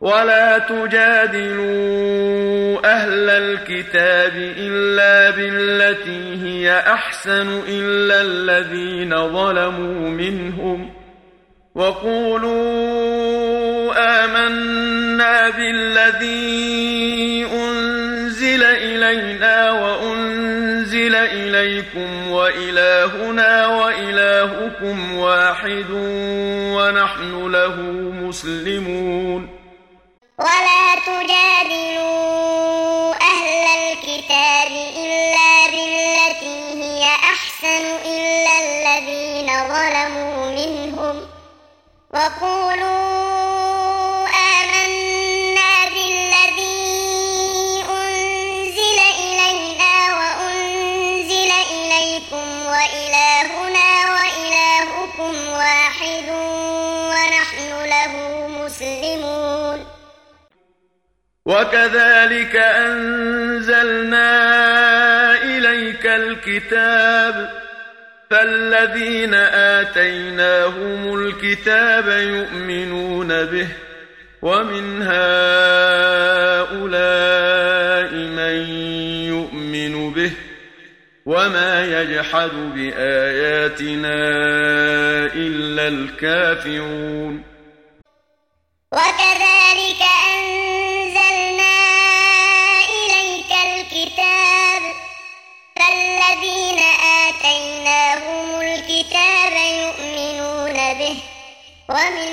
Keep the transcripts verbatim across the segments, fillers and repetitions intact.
ولا تجادلوا أهل الكتاب إلا بالتي هي أحسن إلا الذين ظلموا منهم وقولوا آمنا بالذي أنزل إلينا وأنزل إليكم وإلهنا وإلهكم واحد ونحن له مسلمون. ولا تجادلوا أهل الكتاب إلا بالتي هي أحسن إلا الذين ظلموا منهم وقولوا آمنا بالذي أنزل إلينا وأنزل إليكم وإلهنا وإلهكم واحد ونحن له مسلمون. وكذلك أنزلنا إليك الكتاب فالذين آتيناهم الكتاب يؤمنون به ومن هؤلاء من يؤمن به وما يجحد بآياتنا إلا الكافرون. وكذلك أنزلنا إليك الكتاب فالذين آتيناهم الكتاب يؤمنون به ومن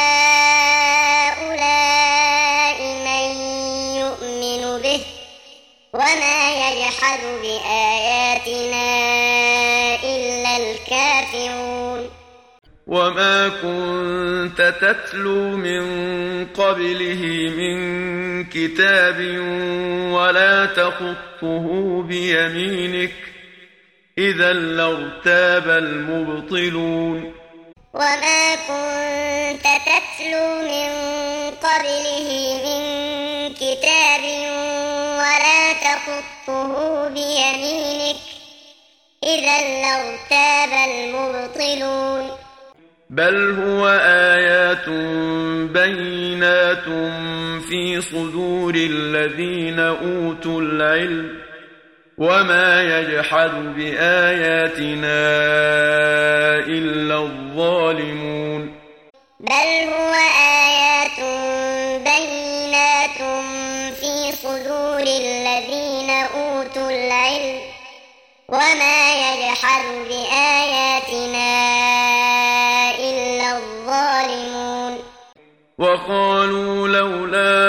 هؤلاء من يؤمن به وما يجحد بآياتنا إلا الكافرون. وما كنت تتلو من قبله من كتاب ولا تخطه بيمينك إذا لارتاب المبطلون. وما كنت تتلو من قبله من كتاب ولا تخطه بيمينك إذا لارتاب المبطلون. بل هو آيات بينات في صدور الذين أوتوا العلم وما يجحد بآياتنا إلا الظالمون. بل هو آيات بينات في صدور الذين أوتوا العلم وما يجحد بآياتنا إلا الظالمون. وقالوا لولا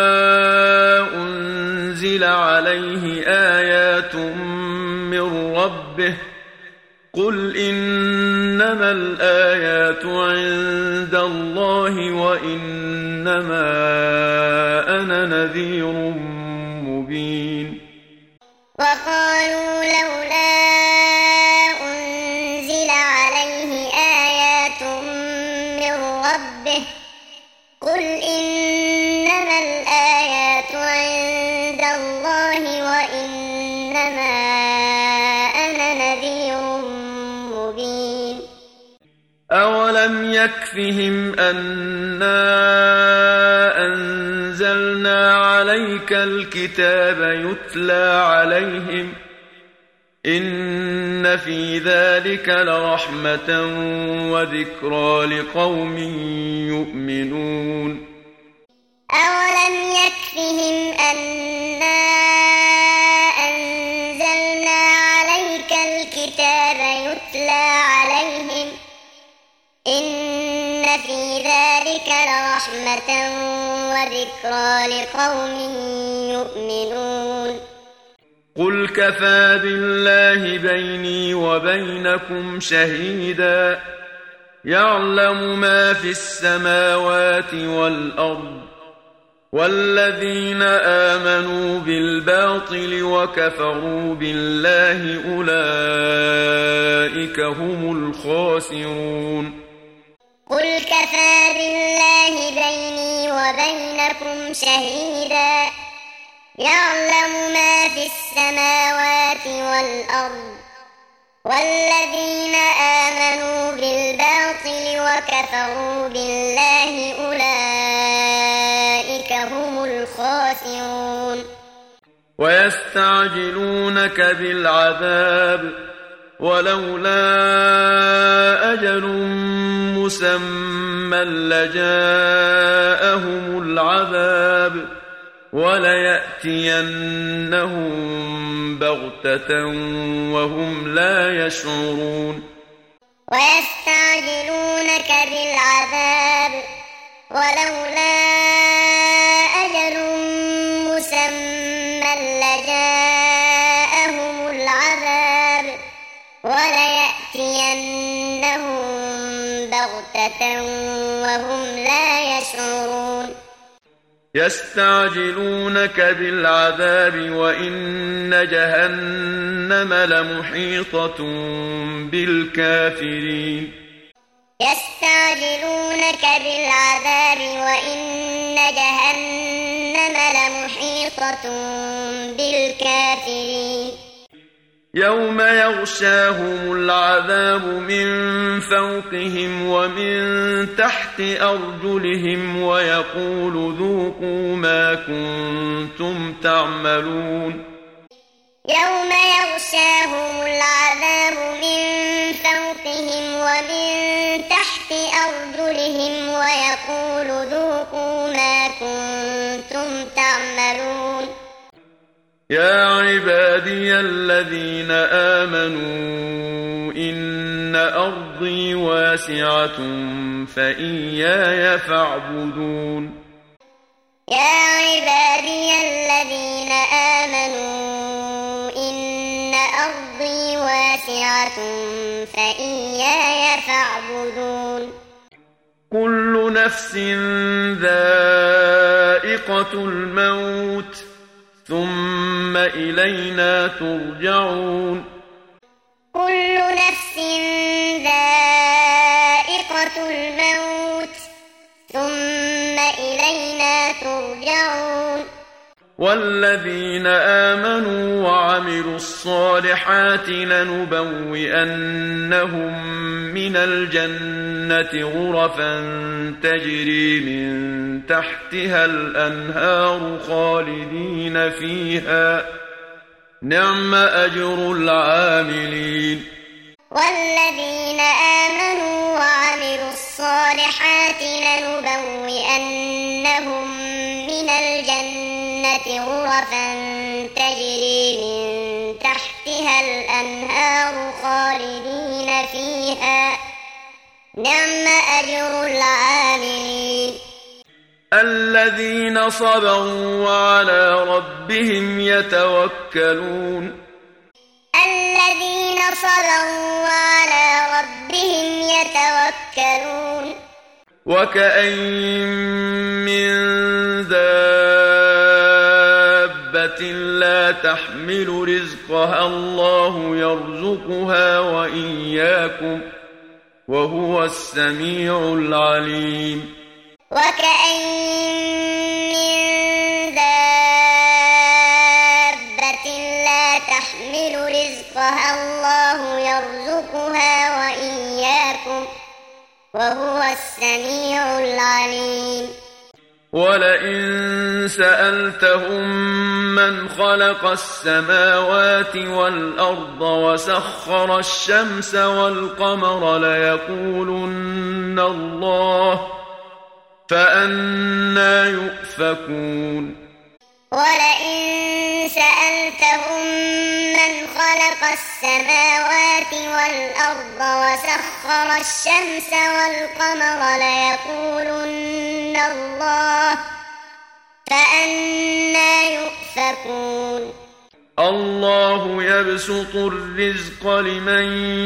أنزل عليه آيات من ربه قل إنما الآيات عند الله وإنما أنا نذير مبين. وقالوا لولا أنزل عليه آيات من ربه قل إنما الآيات عند الله وإنما أنا نذير مبين. أولم يكفهم أنا أنزلنا عليك الكتاب يتلى عليهم إن في ذلك لرحمة وذكرى لقوم يؤمنون. أولم يكفهم أنا أنزلنا عليك الكتاب يتلى عليهم إن في ذلك لرحمة وذكرى لقوم يؤمنون. قل كفى بالله بيني وبينكم شهيدا يعلم ما في السماوات والأرض والذين آمنوا بالباطل وكفروا بالله أولئك هم الخاسرون. قل كفى بالله بيني وبينكم شهيدا يعلم ما في السماوات والأرض والذين آمنوا بالباطل وكفروا بالله أولئك هم الخاسرون ويستعجلونك بالعذاب ولولا أجل مسمى لجاءهم العذاب وليأتينهم بغتة وهم لا يشعرون ويستعجلونك بالعذاب ولولا أجل مسمى لجاءهم العذاب وليأتينهم بغتة وهم لا يشعرون يستعجلونك بالعذاب وإن جهنم لمحيطة بالكافرين يستعجلونك بالعذاب وإن جهنم لمحيطة بالكافرين يوم يغشاهم العذاب من فوقهم ومن تحت أرجلهم ويقول ذوقوا ما كنتم تعملون يوم يغشاهم العذاب من فوقهم ومن تحت أرجلهم ويقول ذوقوا ما كنتم تعملون يا عبادي الذين آمنوا إن أرضي واسعة فإياي فاعبدون يا عبادي الذين آمنوا إن أرضي واسعة فإياي فاعبدون كل نفس ذائقة الموت ثم إلينا ترجعون كل نفس ذائقة الموت ثم إلينا ترجعون والذين آمنوا وعملوا الصالحات لنبوئنهم من الجنة غرفا تجري من تحتها الأنهار خالدين فيها نعم أجر العاملين والذين آمنوا وعملوا الصالحات لنبوئنهم من الجنة غرفا تجري من تحتها الأنهار خالدين فيها نعم أجر العاملين الذين صبروا وعلى ربهم يتوكلون الذين صبروا وعلى ربهم يتوكلون وكأين من دابة لا تحمل رزقها الله يرزقها وإياكم وهو السميع العليم وكأين من دابة لا تحمل رزقها الله يرزقها وإياكم وهو السميع العليم ولئن سألتهم من خلق السماوات والأرض وسخر الشمس والقمر ليقولن الله فأنى يؤفكون ولئن سألتهم من خلق السماوات والأرض وسخر الشمس والقمر ليقولن الله فأنى يؤفكون الله يبسط الرزق لمن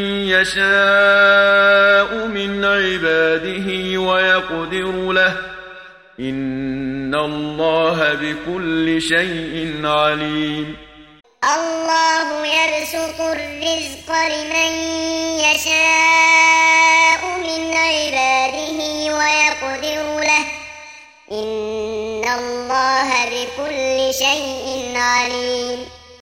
يشاء من عباده ويقدر له إن الله بكل شيء عليم الله يبسط الرزق لمن يشاء من عباده ويقدر له إن الله بكل شيء عليم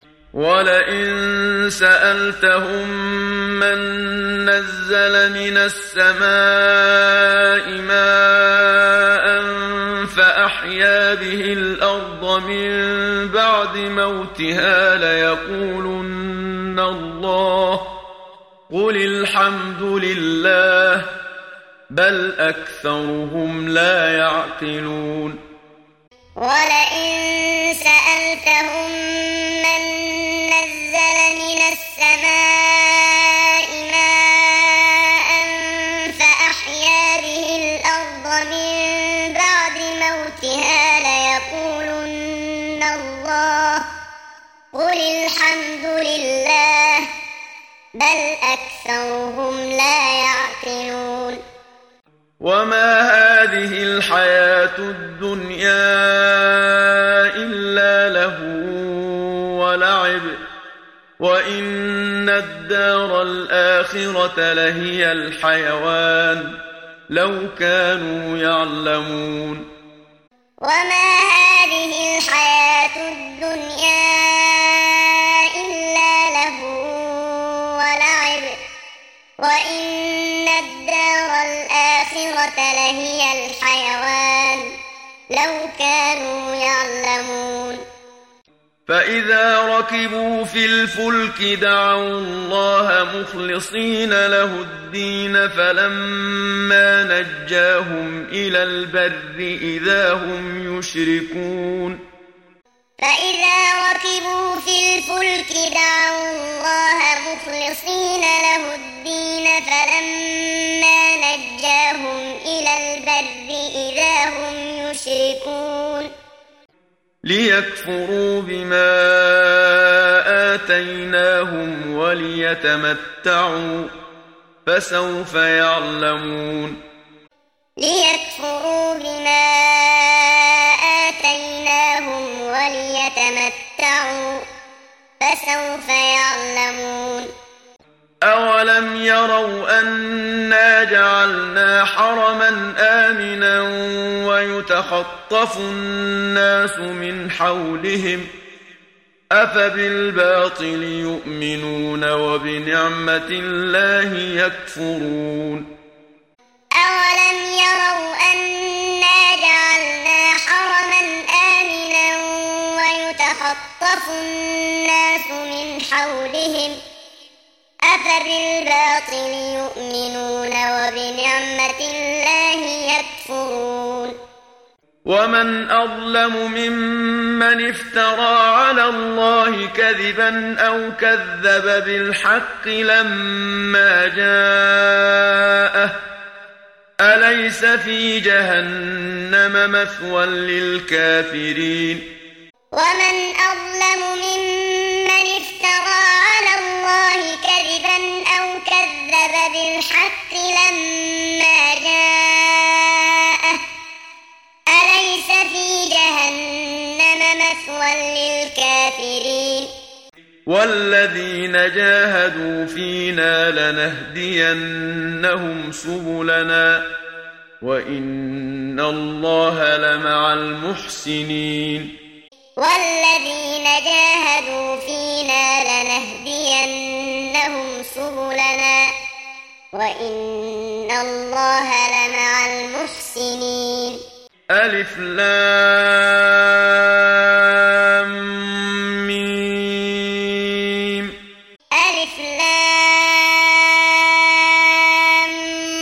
ولئن سألتهم من نزل من السماء ماء فأحيا هذه الأرض من بعد موتها ليقولن الله قل الحمد لله بل أكثرهم لا يعقلون ولئن سألتهم من نزل من السماء ماء فأحيا به الأرض من بعد موتها ليقولن الله قل الحمد لله بل أكثرهم لا يعقلون وما هذه الحياة الدنيا إلا لهو ولعب وإن الدار الآخرة لهي الحيوان لو كانوا يعلمون وما هذه الحياة الدنيا إلا لهو ولعب وإن الدار الآخرة لهي الحيوان لو كانوا يعلمون فإذا ركبوا في الفلك دعوا الله مخلصين له الدين فلما نجاهم إلى البر إذا هم يشركون فإذا ركبوا في الفلك دعوا الله مخلصين له الدين فلما نجاهم إلى البر إذا هم يشركون ليكفروا بما آتيناهم وليتمتعوا فسوف يعلمون ليكفروا بما آتيناهم وليتمتعوا فسوف يعلمون أولم يروا أنا جعلنا حرما آمنا ويتخطف الناس من حولهم أفبالباطل يؤمنون وبنعمة الله يكفرون أولم يروا أنا جعلنا حرما آمنا ويتخطف الناس من حولهم أفبالباطل يؤمنون وبنعمة الله يكفرون ومن أظلم ممن افترى على الله كذبا أو كذب بالحق لما جاءه أليس في جهنم مثوى للكافرين ومن أظلم ممن افترى على الله كذبا أو كذب بالحق لما جاءه أليس في جهنم مثوى للكافرين والذين جاهدوا فينا لنهدينهم سبلنا وإن الله لمع المحسنين والذين جاهدوا فينا لنهدينهم سبلنا وإن الله لمع المحسنين ألف لام ميم ألف لام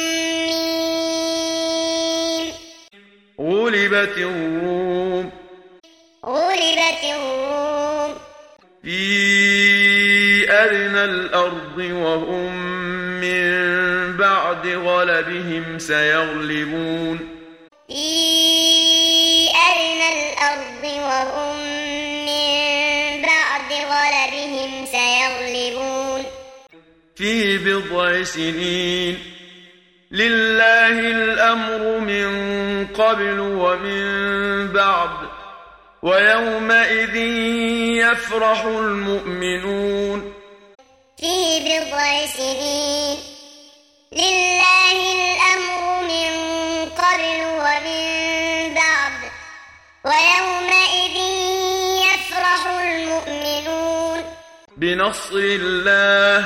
ميم غلبت الروم غلبت الروم في أدنى الأرض وهم من بعد غلبهم سيغلبون في أدنى الأرض وهم من بعد غلبهم سيغلبون في بضع سنين لله الأمر من قبل ومن بعد ويومئذ يفرح المؤمنون في بضع سنين لله الأمر من قبل ومن بعد ويومئذ يفرح المؤمنون بنصر الله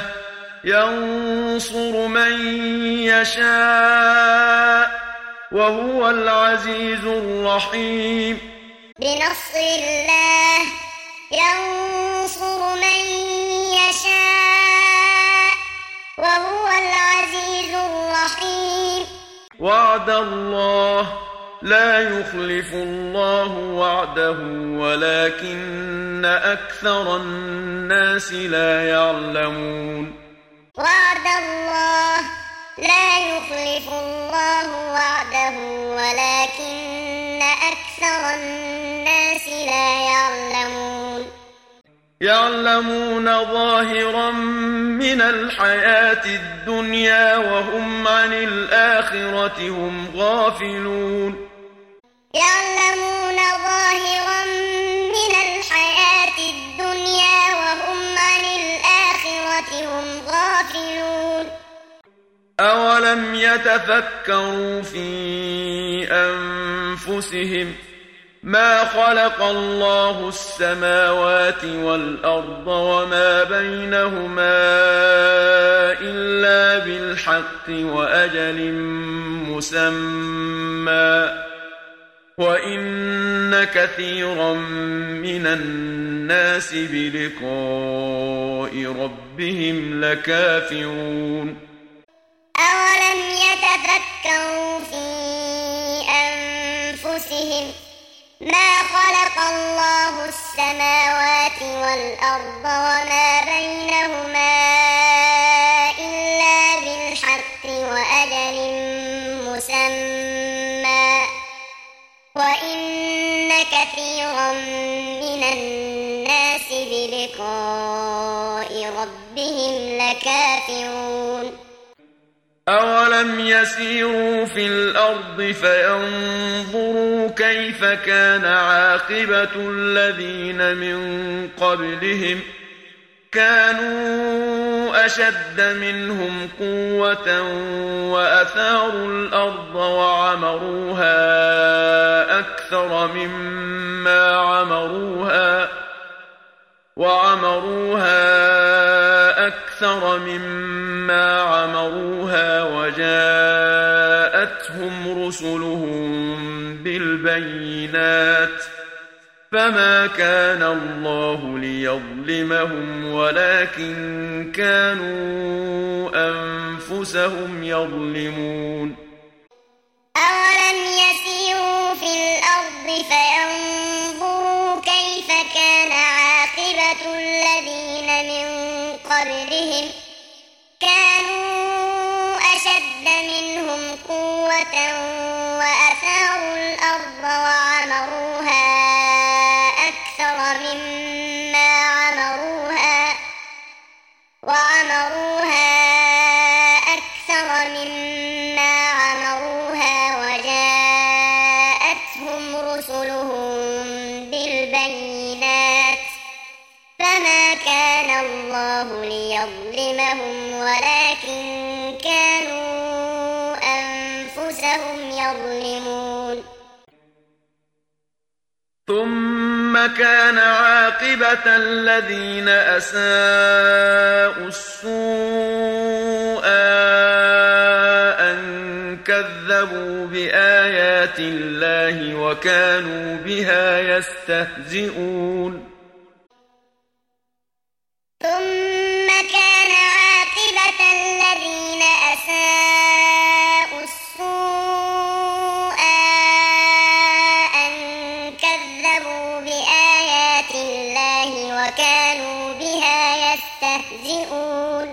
ينصر من يشاء وهو العزيز الرحيم بنصر الله ينصر من يشاء وهو العزيز الرحيم. وعد الله لا يخلف الله وعده ولكن أكثر الناس لا يعلمون. وعد الله لا يخلف الله وعده ولكن أكثر الناس لا يعلمون. يعلمون ظاهرا من الحياة الدنيا وهم عن الآخرة هم غافلون. يعلمون ظاهرا من الحياة الدنيا وهم عن الآخرة هم غافلون. أولم يتفكروا في أنفسهم ما خلق الله السماوات والأرض وما بينهما إلا بالحق وأجل مسمى وإن كثيرا من الناس بلقاء ربهم لكافرون. أولم يتفكروا في أنفسهم ما خلق الله السماوات والأرض وما بينهما إلا بالحق وأجل مسمى وإن كثيرا من الناس بلقاء ربهم لكافرون. أولم يسيروا في الأرض فينظروا كيف كان عاقبة الذين من قبلهم كانوا أشد منهم قوة وأثاروا الأرض وعمروها أكثر مما عمروها وعمروها أكثر مما عمروها وجاءتهم رسلهم بالبينات فما كان الله ليظلمهم ولكن كانوا أنفسهم يظلمون. أولم يسيروا في الأرض فينظروا كيف كان عاقبة الذين من قبلهم كانوا أشد منهم قوة وأثاروا الأرض وعمروها أكثر مما عمروها وعمروها أكثر مما عمروها وجاءتهم رسلهم بالبينات فما كان الله ليظلمهم ولكن كانوا أنفسهم يظلمون. ثم كان عاقبة الذين أساءوا السوء أن كذبوا بآيات الله وكانوا بها يستهزئون. ثم كان عاقبة الذين أساءوا السوء أن كذبوا بآيات الله وكانوا بها يستهزئون.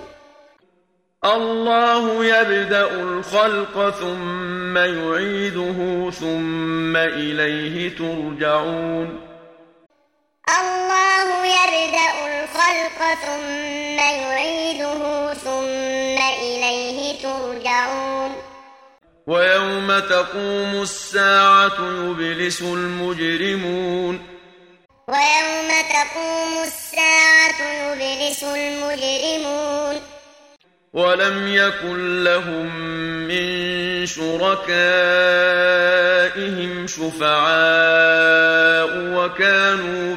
الله يبدأ الخلق ثم يعيده ثم إليه ترجعون. الله يبدأ الخلق ثم يعيده ثم إليه ترجعون. ويوم تقوم الساعة يبلس المجرمون. ويوم تقوم الساعة يبلس المجرمون. ولم يكن لهم من شركائهم شفعاء وكانوا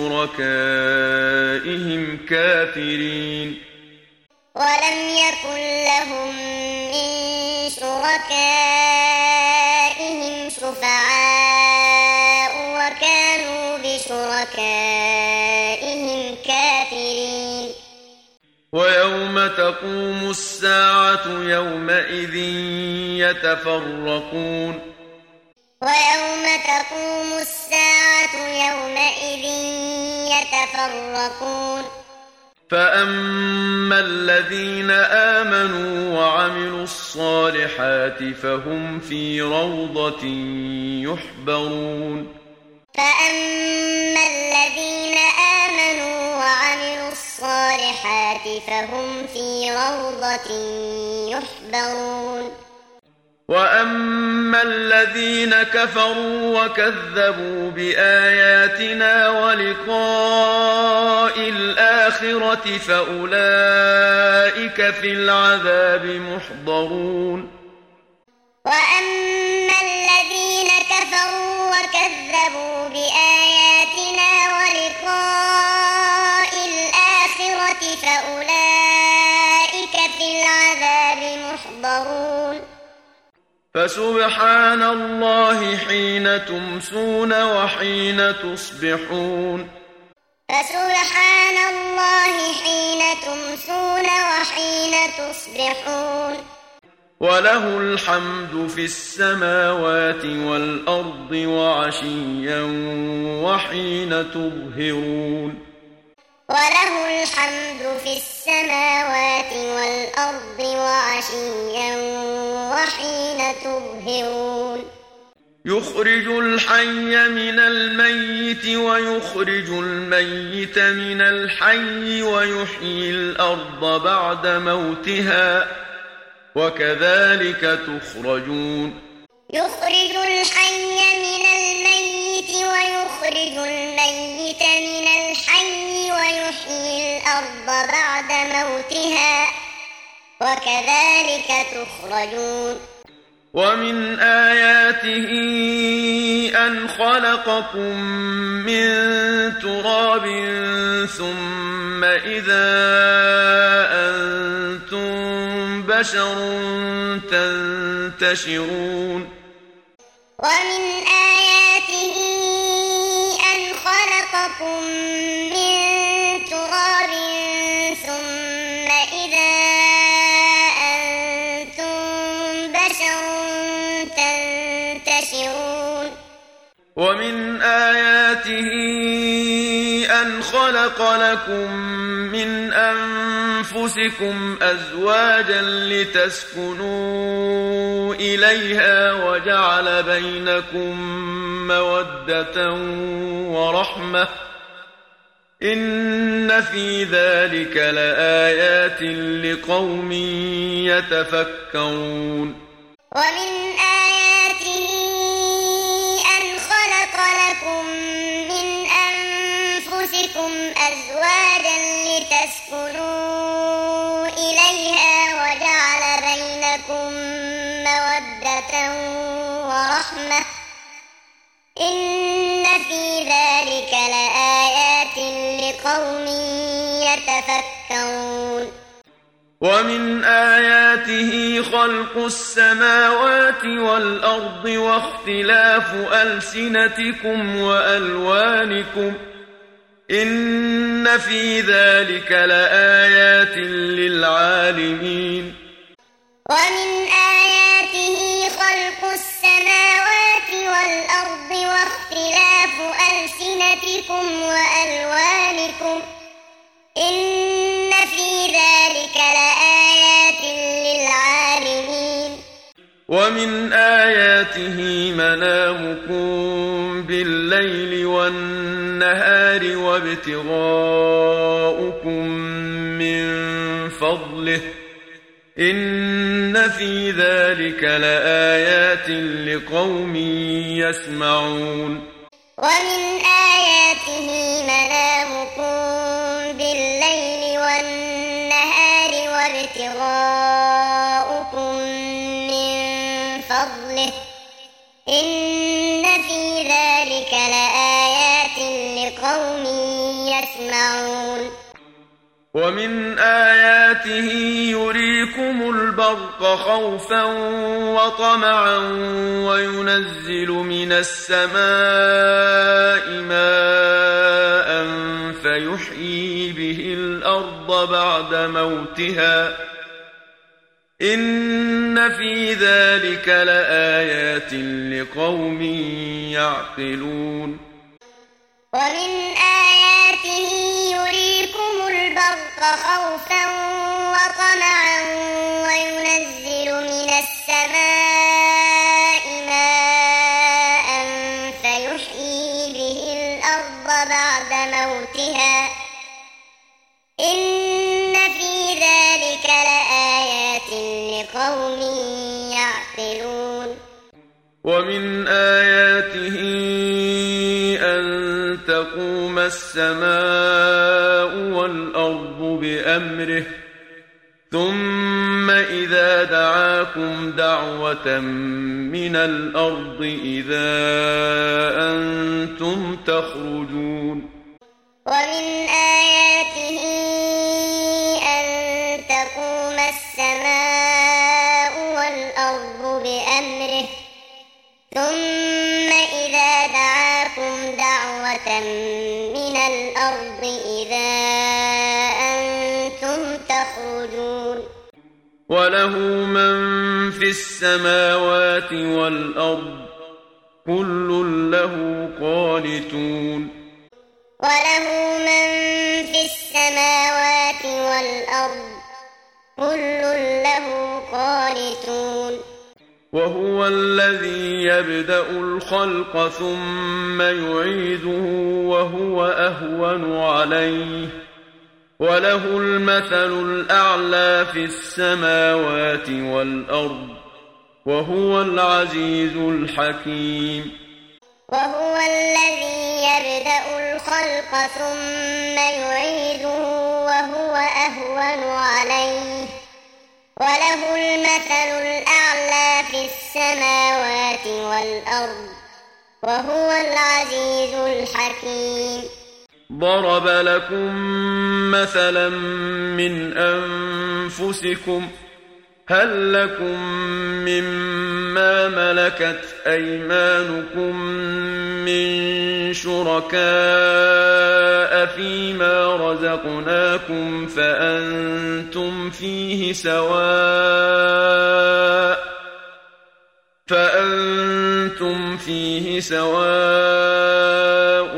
بشركائهم كافرين. ولم يكن لهم من شركائهم شفعاء وكانوا بشركائهم كافرين ويوم تقوم الساعة يومئذ يتفرقون ويوم تقوم الساعة يومئذ يتفرقون فأما الذين آمنوا وعملوا الصالحات فهم في روضة يحبرون فأما الذين آمنوا وعملوا الصالحات فهم في روضة يحبرون وأما الذين كفروا وكذبوا بآياتنا ولقاء الآخرة فأولئك في العذاب محضرون وأما الذين كفروا وكذبوا بآياتنا ولقاء الآخرة فأولئك في العذاب محضرون فسبحان الله حين تمسون وحين تصبحون فسبحان الله حين تمسون وحين تصبحون وله الحمد في السماوات والأرض وعشيا وحين تظهرون وله الحمد في السماوات والأرض وعشيا وحين تظهرون يخرج الحي من الميت ويخرج الميت من الحي ويحيي الأرض بعد موتها وكذلك تخرجون يخرج الحي من الميت ويخرج الميت من الحي ويحيي الأرض بعد موتها وكذلك تخرجون ومن آياته أن خلقكم من تراب ثم إذا أنتم بشر تنتشرون ومن آياته أن خلقكم من تراب ثم إذا أنتم بشر تنتشرون ومن آياته أن خلق لكم من أنفسكم أزواجا لتسكنوا إليها وجعل بينكم مودة ورحمة إن في ذلك لآيات لقوم يتفكرون ومن آياته أن خلق لكم من أنفسكم أزواجا لتسكنوا إليها وجعل بينكم مودة ورحمة إن في ذلك لآيات لقوم يتفكرون ومن آياته خلق السماوات والأرض واختلاف ألسنتكم وألوانكم إن في ذلك لآيات للعالمين ومن آياته خلق السماوات والأرض واختلاف ألسنتكم وألوانكم إن في ذلك لآيات للعالمين ومن آياته منامكم بالليل والنهار وابتغاؤكم من فضله إن في ذلك لآيات لقوم يسمعون ومن آياته منامكم بالليل والنهار وابتغاؤكم من فضله إن في ذلك لآيات لقوم يسمعون ومن آياته يريكم البرق خوفا وطمعا وينزل من السماء ماء فيحيي به الأرض بعد موتها إن في ذلك لآيات لقوم يعقلون ومن آياته يريكم البرق خوفا وطمعا وينزل من السماء ماء فيحيي به الأرض بعد موتها إن في ذلك لآيات لقوم يعقلون ومن آياته أن تقوم السماء والأرض بأمره ثم إذا دعاكم دعوة من الأرض إذا أنتم تخرجون ومن آياته أن تقوم السماء والأرض بأمره ثم إذا دعاكم دعوة من الأرض إذا أنتم تخرجون وله من في السماوات والأرض كل له قانتون وله من في السماوات والأرض كل له قانتون وهو الذي يبدأ الخلق ثم يعيده وهو أهون عليه وله المثل الأعلى في السماوات والأرض وهو العزيز الحكيم وهو الذي يبدأ الخلق ثم يعيده وهو أهون عليه وله المثل الأعلى في السماوات والأرض وهو العزيز الحكيم ضرب لكم مثلا من أنفسكم هل لكم مما ملكت أيمانكم من شركاء فيما رزقناكم فأنتم فيه سواء فأنتم فيه سواء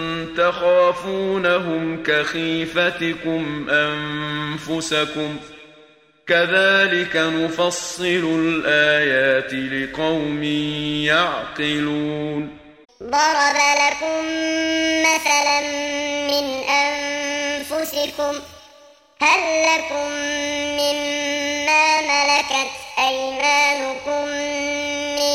تخافونهم كخيفتكم أنفسكم كذلك نفصل الآيات لقوم يعقلون ضرب لكم مثلا من أنفسكم هل لكم مما ملكت أيمانكم من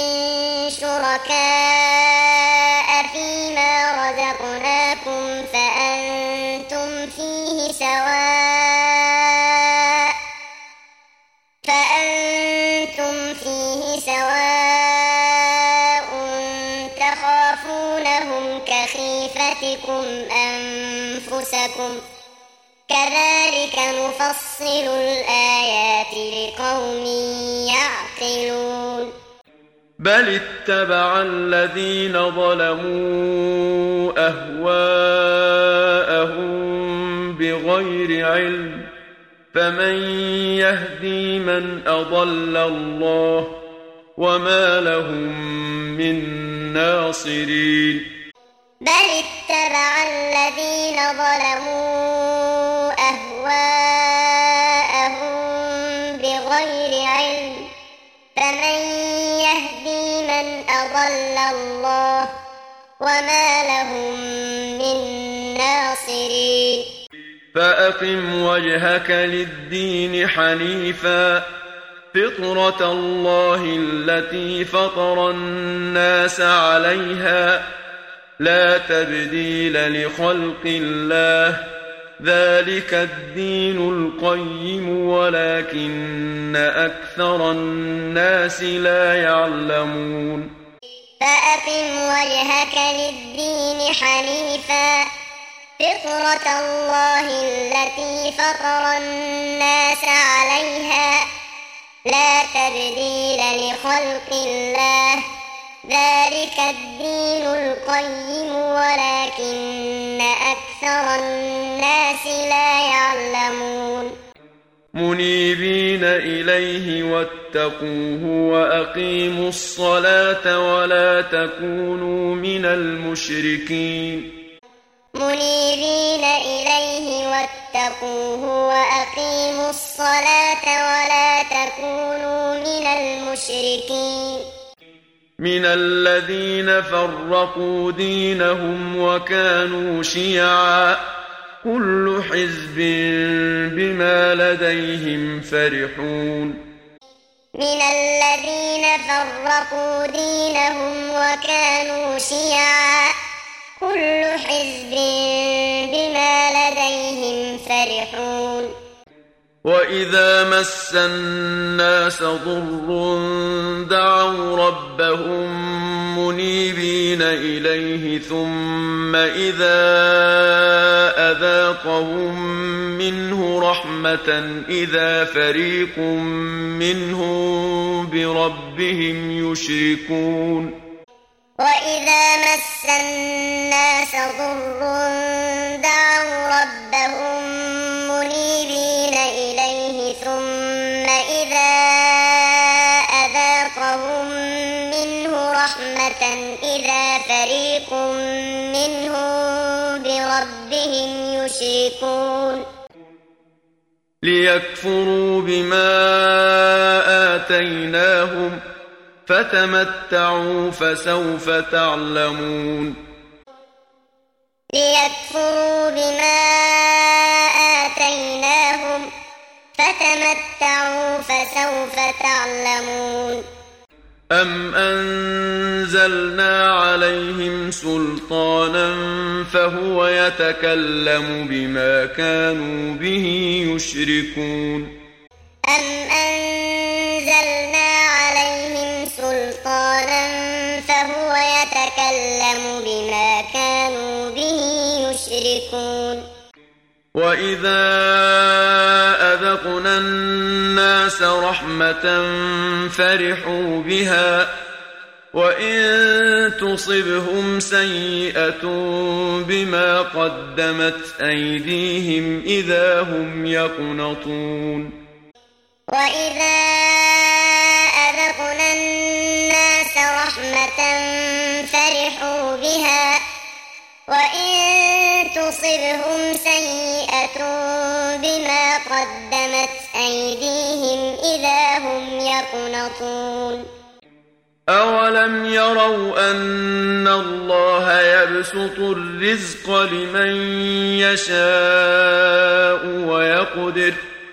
شركاء فيما رزقناكم فأنتم فيه سواء فأنتم فيه سواء تخافونهم كخيفتكم أنفسكم كذلك نفصل الآيات لقوم يعقلون بل اتبع الذين ظلموا أهواءهم بغير علم فمن يهدي من أضل الله وما لهم من ناصرين بل اتبع الذين ظلموا أهواءهم بغير علم فمن يهدي من أضل الله وما لهم من ناصرين فأقم وجهك للدين حنيفا فطرة الله التي فطر الناس عليها لا تبديل لخلق الله ذلك الدين القيم ولكن أكثر الناس لا يعلمون فأقم وجهك للدين حنيفا فطرة الله التي فطر الناس عليها لا تبديل لخلق الله ذلك الدين القيم ولكن أكثر الناس لا يعلمون منيبين إليه واتقوه وأقيموا الصلاة ولا تكونوا من المشركين منيبين إليه واتقوه وأقيموا الصلاة ولا تكونوا من المشركين من الذين فرقوا دينهم وكانوا شيعا كل حزب بما لديهم فرحون من الذين فرقوا دينهم وكانوا شيعا كل حزب بما لديهم فرحون وإذا مس الناس ضر دعوا ربهم منيبين إليه ثم إذا أذاقهم منه رحمة إذا فريق منهم بربهم يشركون وإذا مس الناس ضر دعوا ربهم منيبين إليه ثم إذا أذاقهم منه رحمة إذا فريق منهم بربهم يشركون ليكفروا بما آتيناهم فتمتعوا فسوف تعلمون ليكفروا بما آتيناهم فتمتعوا فسوف تعلمون أم أنزلنا عليهم سلطانا فهو يتكلم بما كانوا به يشركون أم أنزلنا عليهم سلطانا فهو يتكلم بما كانوا به يشركون وإذا أذقنا الناس رحمة فرحوا بها وإن تصبهم سيئة بما قدمت أيديهم إذا هم يقنطون وإذا أذقنا الناس رحمة فرحوا بها وإن تصبهم سيئة بما قدمت أيديهم إذا هم يقنطون أولم يروا أن الله يبسط الرزق لمن يشاء ويقدر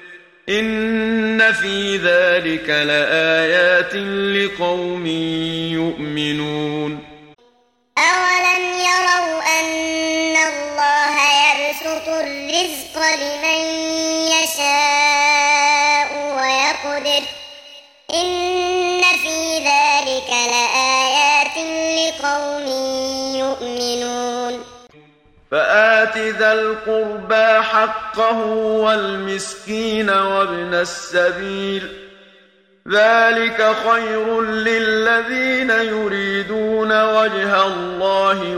إن في ذلك لآيات لقوم يؤمنون أولم يروا أن الله يبسط الرزق لمن يشاء ويقدر إن في ذلك لآيات لقوم يؤمنون فآت ذا القربى حقه والمسكين وابن السبيل ذلك خير للذين يريدون وجه الله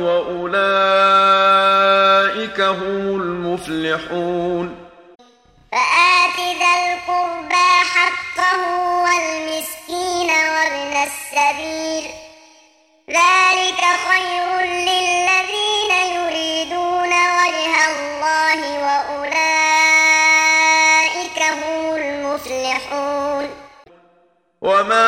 وأولئك هم المفلحون فآت ذا القربى حقه والمسكين وابن السبيل ذلك خير للذين يريدون وجه الله وأولئك هم المفلحون وما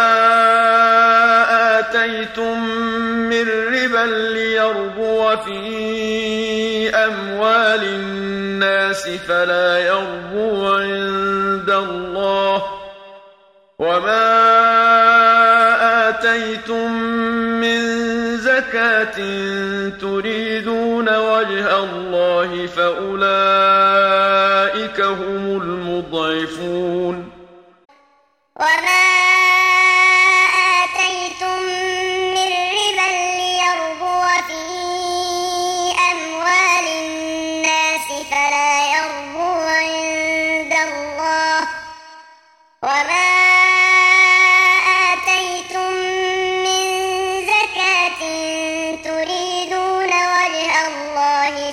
آتيتم من ربا ليربو في أموال الناس فلا يربو عند الله وما آتيتم من زكاة تريدون وجه الله فأولئك هم المضعفون وما آتيتم من ربا ليربو في أموال الناس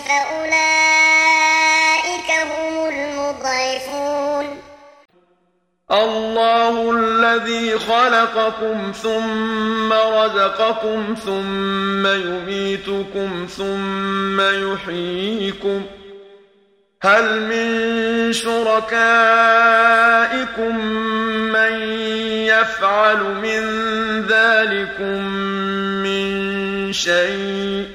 فأولئك هم المضعفون الله الذي خلقكم ثم رزقكم ثم يميتكم ثم يحييكم هل من شركائكم من يفعل من ذلكم من شيء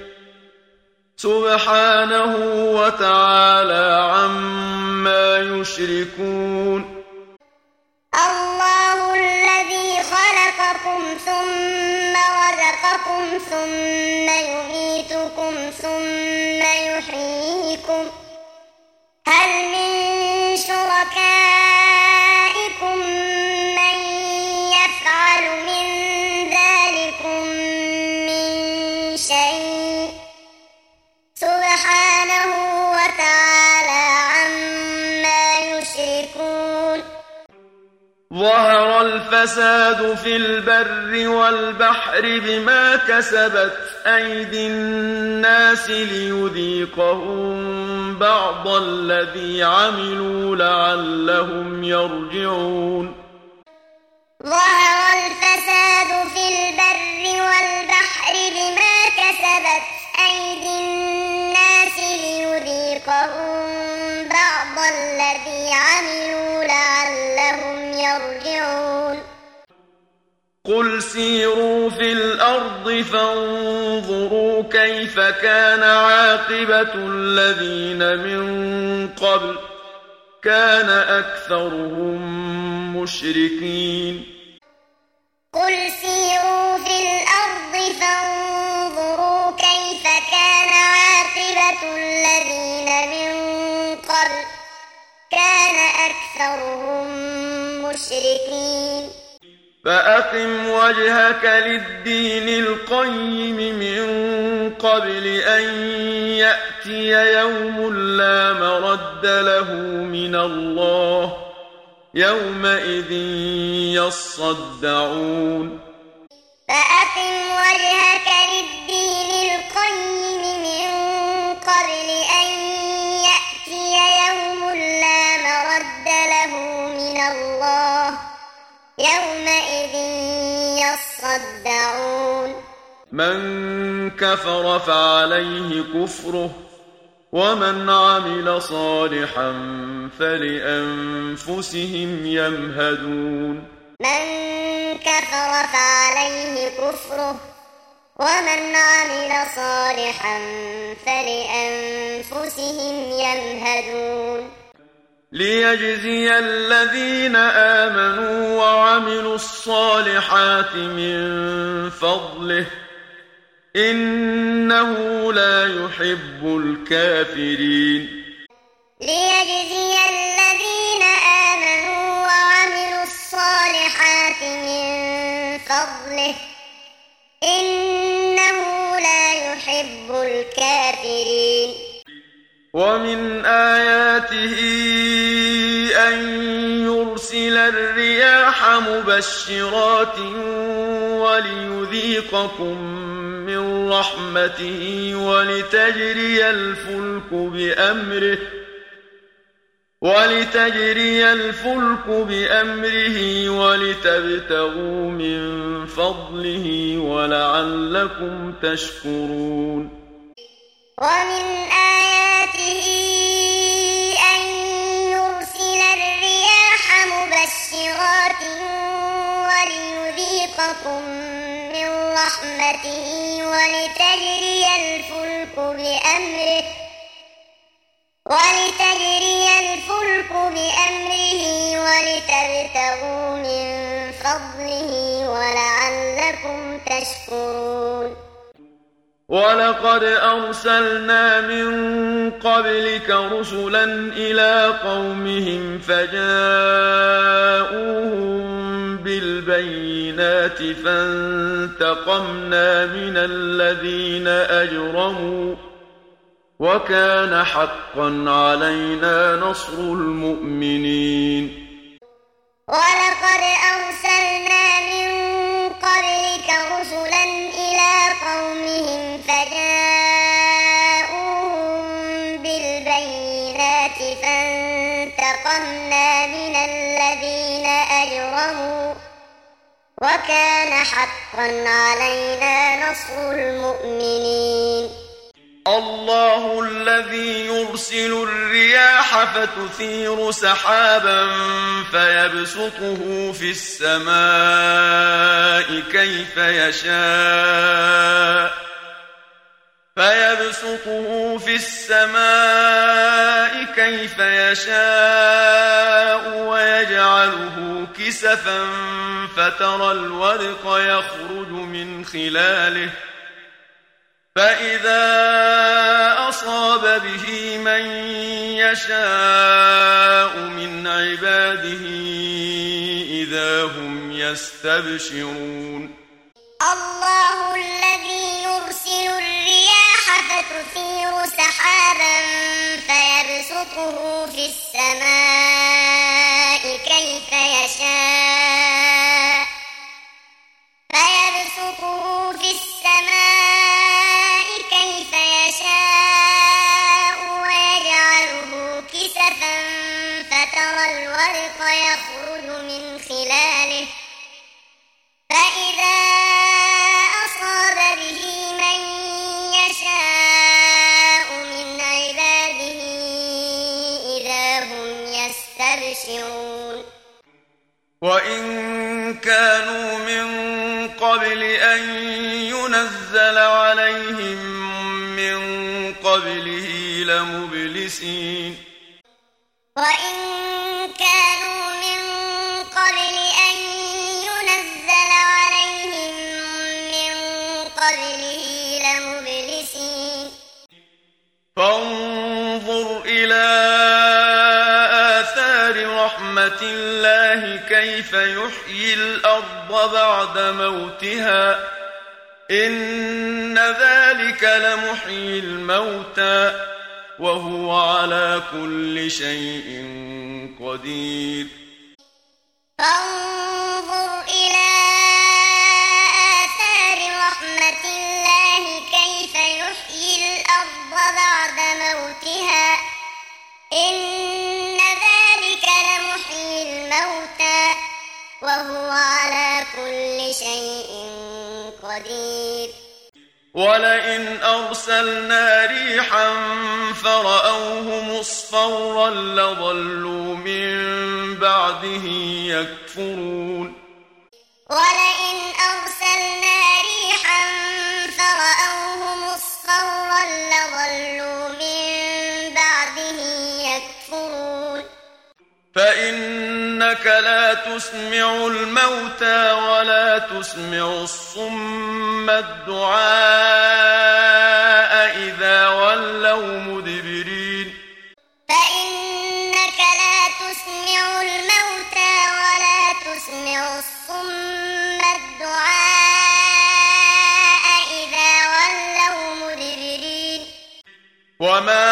سبحانه وتعالى عما يشركون الله الذي خلقكم ثم رزقكم ثم يميتكم ثم يحييكم هل من شركائكم من يفعل من ذلكم من شيء سبحانه وتعالى عما يشركون ظهر الفساد في البر والبحر بما كسبت أيدي الناس ليذيقهم بعض الذي عملوا لعلهم يرجعون ظهر الفساد في البر والبحر بما كسبت أيدي الناس ليذيقهم بعض الذي عملوا لعلهم يرجعون قل سيروا في الأرض فانظروا كيف كان عاقبة الذين من قبل كان أكثرهم مشركين قل سيروا في الأرض فانظروا كيف كان عاقبة الذين من قبل كان أكثرهم مشركين فأقم وجهك للدين القيم من قبل أن يأتي يوم لا مرد له من الله يومئذ يصدعون فأقم وجهك للدين القيم من قبل أن يأتي يوم لا مرد له من الله يومئذ يصدعون من كفر فعليه كفره ومن عمل صالحا فلأنفسهم يمهدون من كفر فعليه كفره ومن عمل صالحا فلأنفسهم يمهدون ليجزي الذين آمنوا وعملوا الصالحات من فضله إنه لا يحب الكافرين ليجزي الذين آمنوا وعملوا الصالحات من فضله إنه لا يحب الكافرين ومن آياته أن يرسل الرياح مبشرات وليذيقكم من رحمته ولتجري الفلك بأمره ولتجري الفلك بأمره ولتبتغوا من فضله ولعلكم تشكرون ومن آياته أن يرسل الرياح مبشرات وليذيقكم من رحمته ولتجري الفلك بأمره ولتجري الفلك بأمره ولتبتغوا من فضله ولعلكم تشكرون ولقد أرسلنا من قبلك رسلا إلى قومهم فجاءوهم بالبينات فانتقمنا من الذين أجرموا وكان حقا علينا نصر المؤمنين ولقد أرسلنا من قبلك رسلا إلى قومهم فجاءوهم فانتقمنا من الذين أجرموا وكان حقا علينا نصر المؤمنين الله الذي يرسل الرياح فتثير سحابا فيبسطه في السماء كيف يشاء فيبسطه في السماء كيف يشاء ويجعله كسفا فترى الودق يخرج من خلاله فإذا أصاب به من يشاء من عباده إذا هم يستبشرون الله الذي يرسل الرياح فتثير سحابا فيبسطه في السماء كيف يشاء فيبسطه في السماء كيف يشاء ويجعله كسفا فترى الودق يخرج من خلاله فإذا أصاب به من يشاء من عباده إذا هم يستبشرون وإن كانوا من قبل أن ينزل عليهم من قبله لمبلسين وإن كانوا من قبل أن ينزل عليهم من قبله لمبلسين فانظر إلى آثار رحمة الله كيف يحيي الأرض بعد موتها إن ذلك لمحيي الموتى وهو على كل شيء قدير فانظر إلى آثار رحمة الله كيف يحيي الأرض بعد موتها إن ذلك لمحيي الموتى وهو على كل شيء قدير ولئن أرسلنا ريحا فرأوه مصفرا لظلوا من بعده يكفرون ولئن أرسلنا ريحا فرأوه مصفرا لظلوا من بعده يكفرون فإنك لا تسمع الموتى ولا تسمع الصم الدعاء إذا ولوا مدبرين فإنك لا تسمع الموتى ولا تسمع الصم الدعاء إذا ولوا مدبرين وما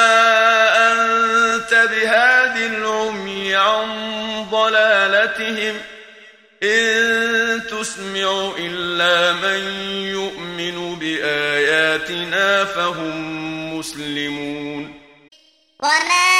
أنت بهاد العمي عن ضلالتهم إن تسمع إلا من يؤمن بآياتنا فهم مسلمون وما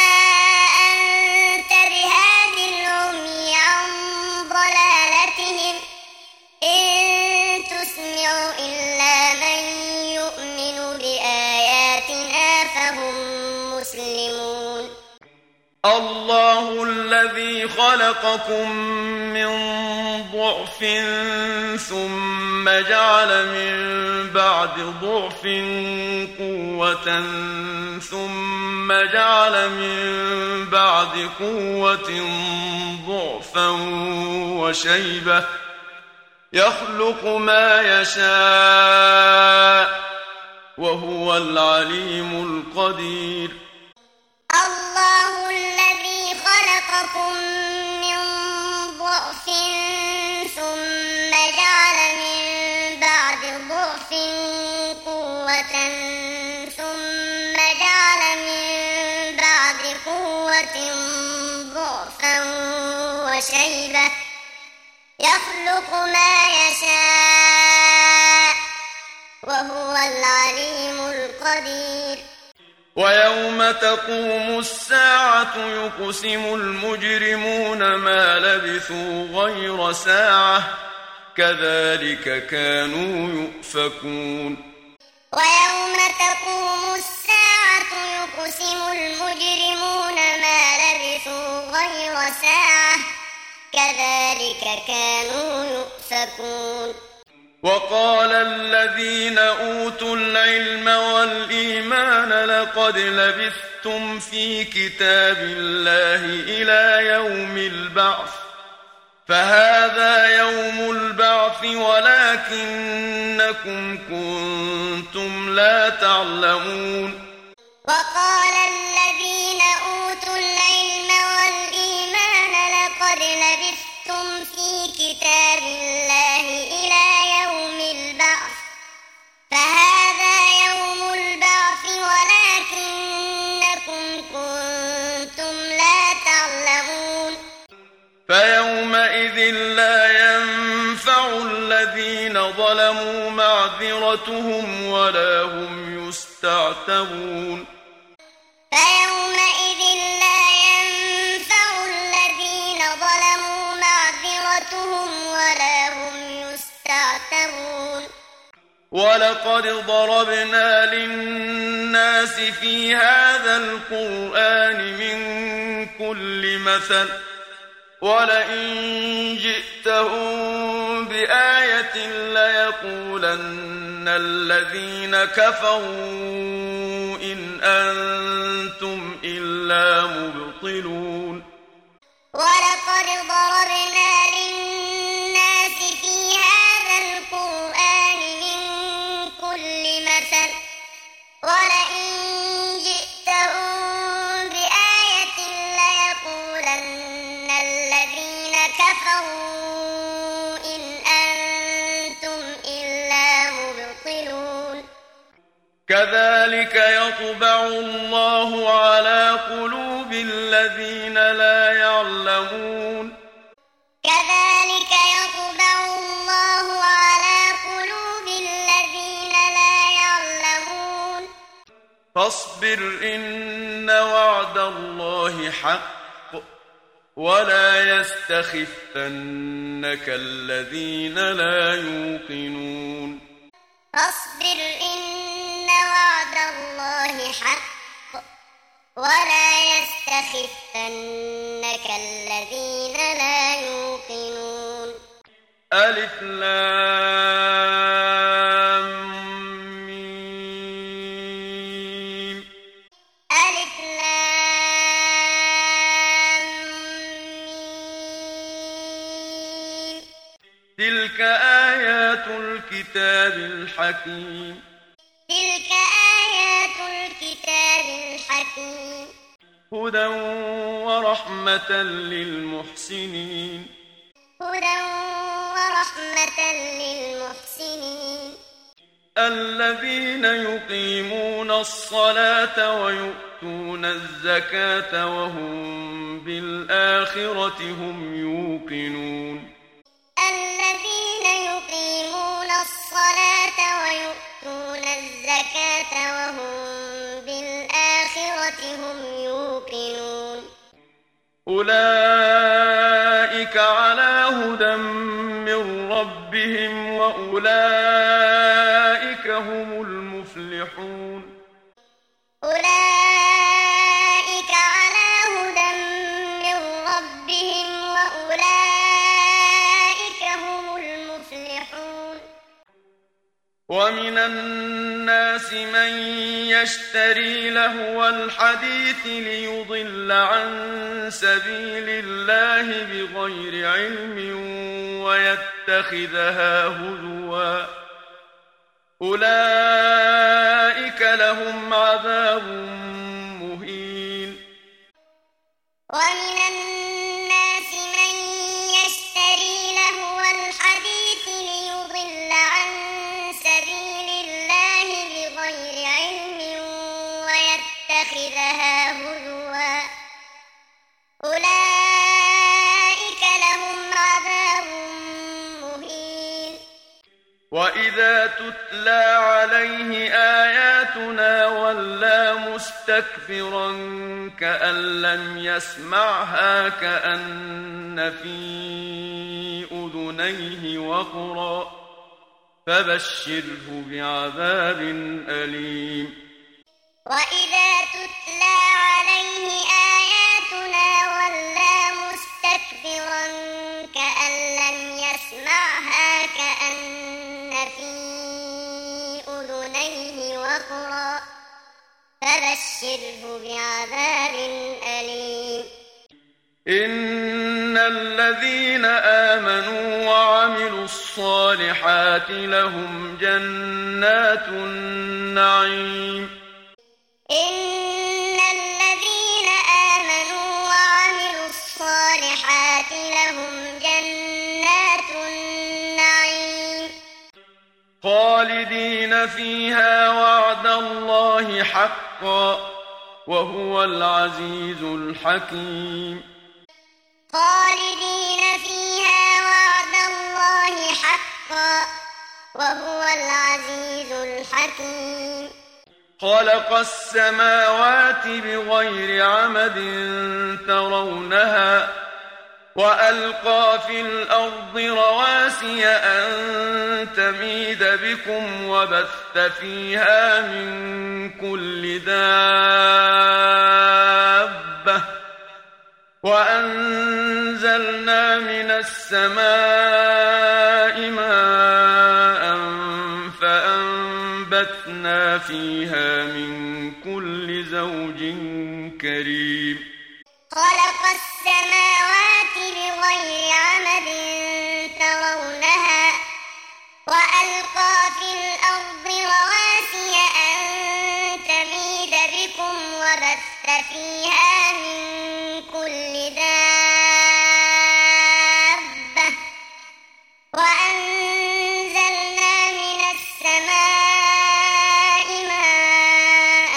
أنت بهاد العمي عن ضلالتهم إن تسمع إلا من يؤمن بآياتنا فهم مسلمون الله الذي خلقكم من ضعف ثم جعل من بعد ضعف قوة ثم جعل من بعد قوة ضعفا وشيبة يخلق ما يشاء وهو العليم القدير الله الذي خلقكم من ضعف ثم جعل من بعد ضعف قوة ثم جعل من بعد قوة ضعفا وشيبة يخلق ما يشاء وهو العليم القدير ويوم تقوم الساعة يقسم المجرمون ما لبثوا غير ساعة كذلك كانوا يؤفكون ويوم تقوم الساعة يقسم المجرمون ما لبثوا غير ساعة كذلك كانوا يؤفكون وقال الذين أوتوا العلم والإيمان لقد لبثتم في كتاب الله إلى يوم البعث فهذا يوم البعث ولكنكم كنتم لا تعلمون وقال الذين أوتوا العلم والإيمان لقد لبثتم في كتاب الله إلى يوم البعث فهذا يوم البعث ولكنكم كنتم لا تعلمون فيومئذ لا ينفع الذين ظلموا معذرتهم ولا هم يستعتبون فيومئذ لا ينفع الذين ظلموا معذرتهم ولا هم يستعتبون ولقد ضربنا للناس في هذا القرآن من كل مثل ولئن جئتهم بآية ليقولن الذين كفروا إن أنتم إلا مبطلون ولقد ضربنا للناس في هذا القرآن من كل مثل ولئن جئتهم بآية ليقولن الذين كفروا إن أنتم إلا مبطلون كذلك يطبع الله على قلوب الذين لا يعلمون كذلك يطبع الله على قلوب الذين لا يعلمون فاصبر إن وعد الله حق ولا يستخفنك الذين لا يوقنون فاصبر إن وعد الله حق ولا يستخفنك الذين لا يوقنون ألف لام ميم ألف لام ميم تلك آيات الكتاب الحكيم تلك آيات الكتاب الحكيم هدى ورحمة للمحسنين هدى ورحمة للمحسنين الذين يقيمون الصلاة ويؤتون الزكاة وهم بالآخرة هم يوقنون الذين يقيمون الصلاة ويؤتون الزكاة وهم بالآخرة هم يوقنون أولئك على هدى من ربهم وأولئك هم المفلحون أولئك على هدى من ربهم وأولئك هم المفلحون ومن الناس من يشتري لهو الحديث ليضل عن سبيل الله بغير علم ويتخذها هزوا أولئك لهم عذاب مهين ومن الناس من يشتري لهو الحديث ليضل عن سبيل الله بغير علم ويتخذها هزوا أولئك لهم عذاب مهين وإذا تتلى عليه آياتنا ولى مستكبرا كأن لم يسمعها كأن في أذنيه وقرا فبشره بعذاب أليم وإذا تتلى عليه آياتنا ولى مستكبرا كأن لم يسمعها كأن في أذنيه وقرا فبشره بعذاب أليم إن الذين آمنوا وعملوا الصالحات لهم جنات النعيم إن الذين آمنوا وعملوا الصالحات لهم جنات النعيم خالدين فيها وعد الله حقا وهو العزيز الحكيم خالدين فيها وعد الله حقا وهو العزيز الحكيم خلق السماوات بغير عمد ترونها وألقى في الأرض رواسي أن تميد بكم وبث فيها من كل دابة وأنزلنا من السماء ماء فأنبتنا فيها من كل زوج كريم خلق السماوات بغير عمد ترونها وألقى في الأرض رواسي أن تميد بكم وبث فيها من كل دابة وأنزلنا من السماء ماء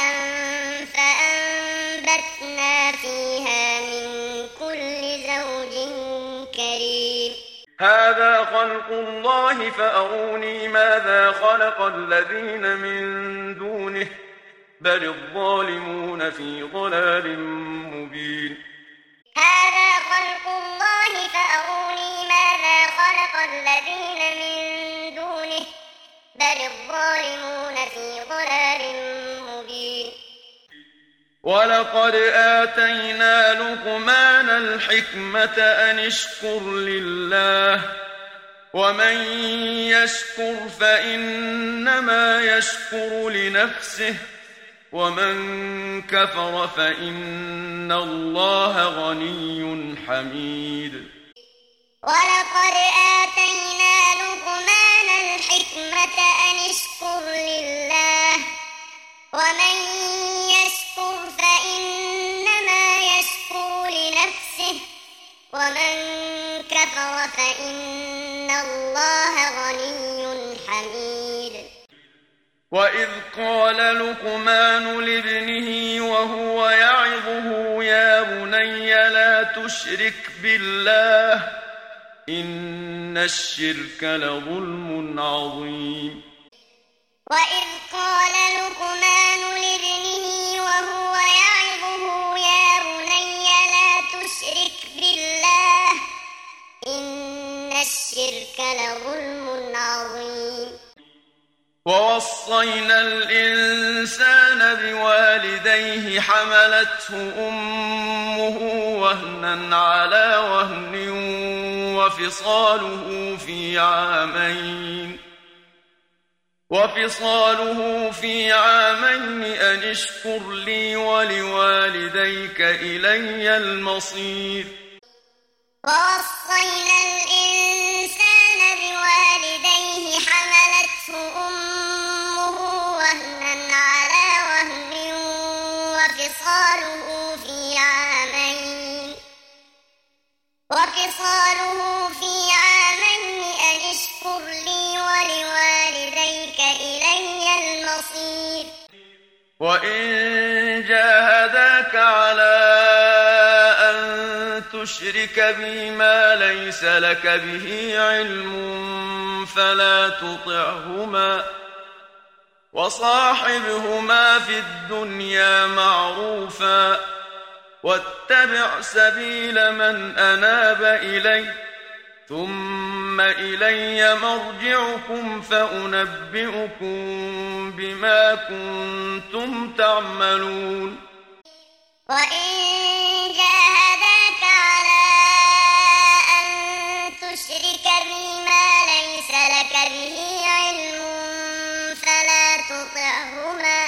فأنبتنا فيها من كل زوج كريم هذا خلق الله فأروني ماذا خلق الذين من دونه بل الظالمون في ضلال مبين هذا خلق الله فأروني ماذا خلق الذين من دونه بل الظالمون في ضلال مبين ولقد آتينا لقمان الحكمة أن اشكر لله ومن يشكر فإنما يشكر لنفسه ومن كفر فإن الله غني حميد ولقد آتينا لقمان الحكمة أن اشكر لله ومن يشكر فإنما يشكر لنفسه ومن كفر فإن الله غني حميد وإذ قال لقمان لابنه وهو يعظه يا بني لا تشرك بالله إن الشرك لظلم عظيم وإذ قال لقمان لابنه وهو يعظه يا بني لا تشرك بالله إن الشرك لظلم عظيم ووصينا الإنسان بوالديه حملته أمه وهنا على وهن وفصاله في عامين وفصاله في عامين أن اشكر لي ولوالديك إلي المصير ووصينا الإنسان بوالديه حملته أمه وهنا على وهن وفصاله في عامين وفصاله في عامين أن اشكر لي ولوالديك إلي المصير وإن جاهداك على أن تشرك بي ما ليس لك به علم فلا تطعهما وصاحبهما في الدنيا معروفا واتبع سبيل من أناب إلي ثم إلي مرجعكم فأنبئكم بما كنتم تعملون. وإن جاهداك على أن تشرك بي ما ليس لك به علم فلا تطعهما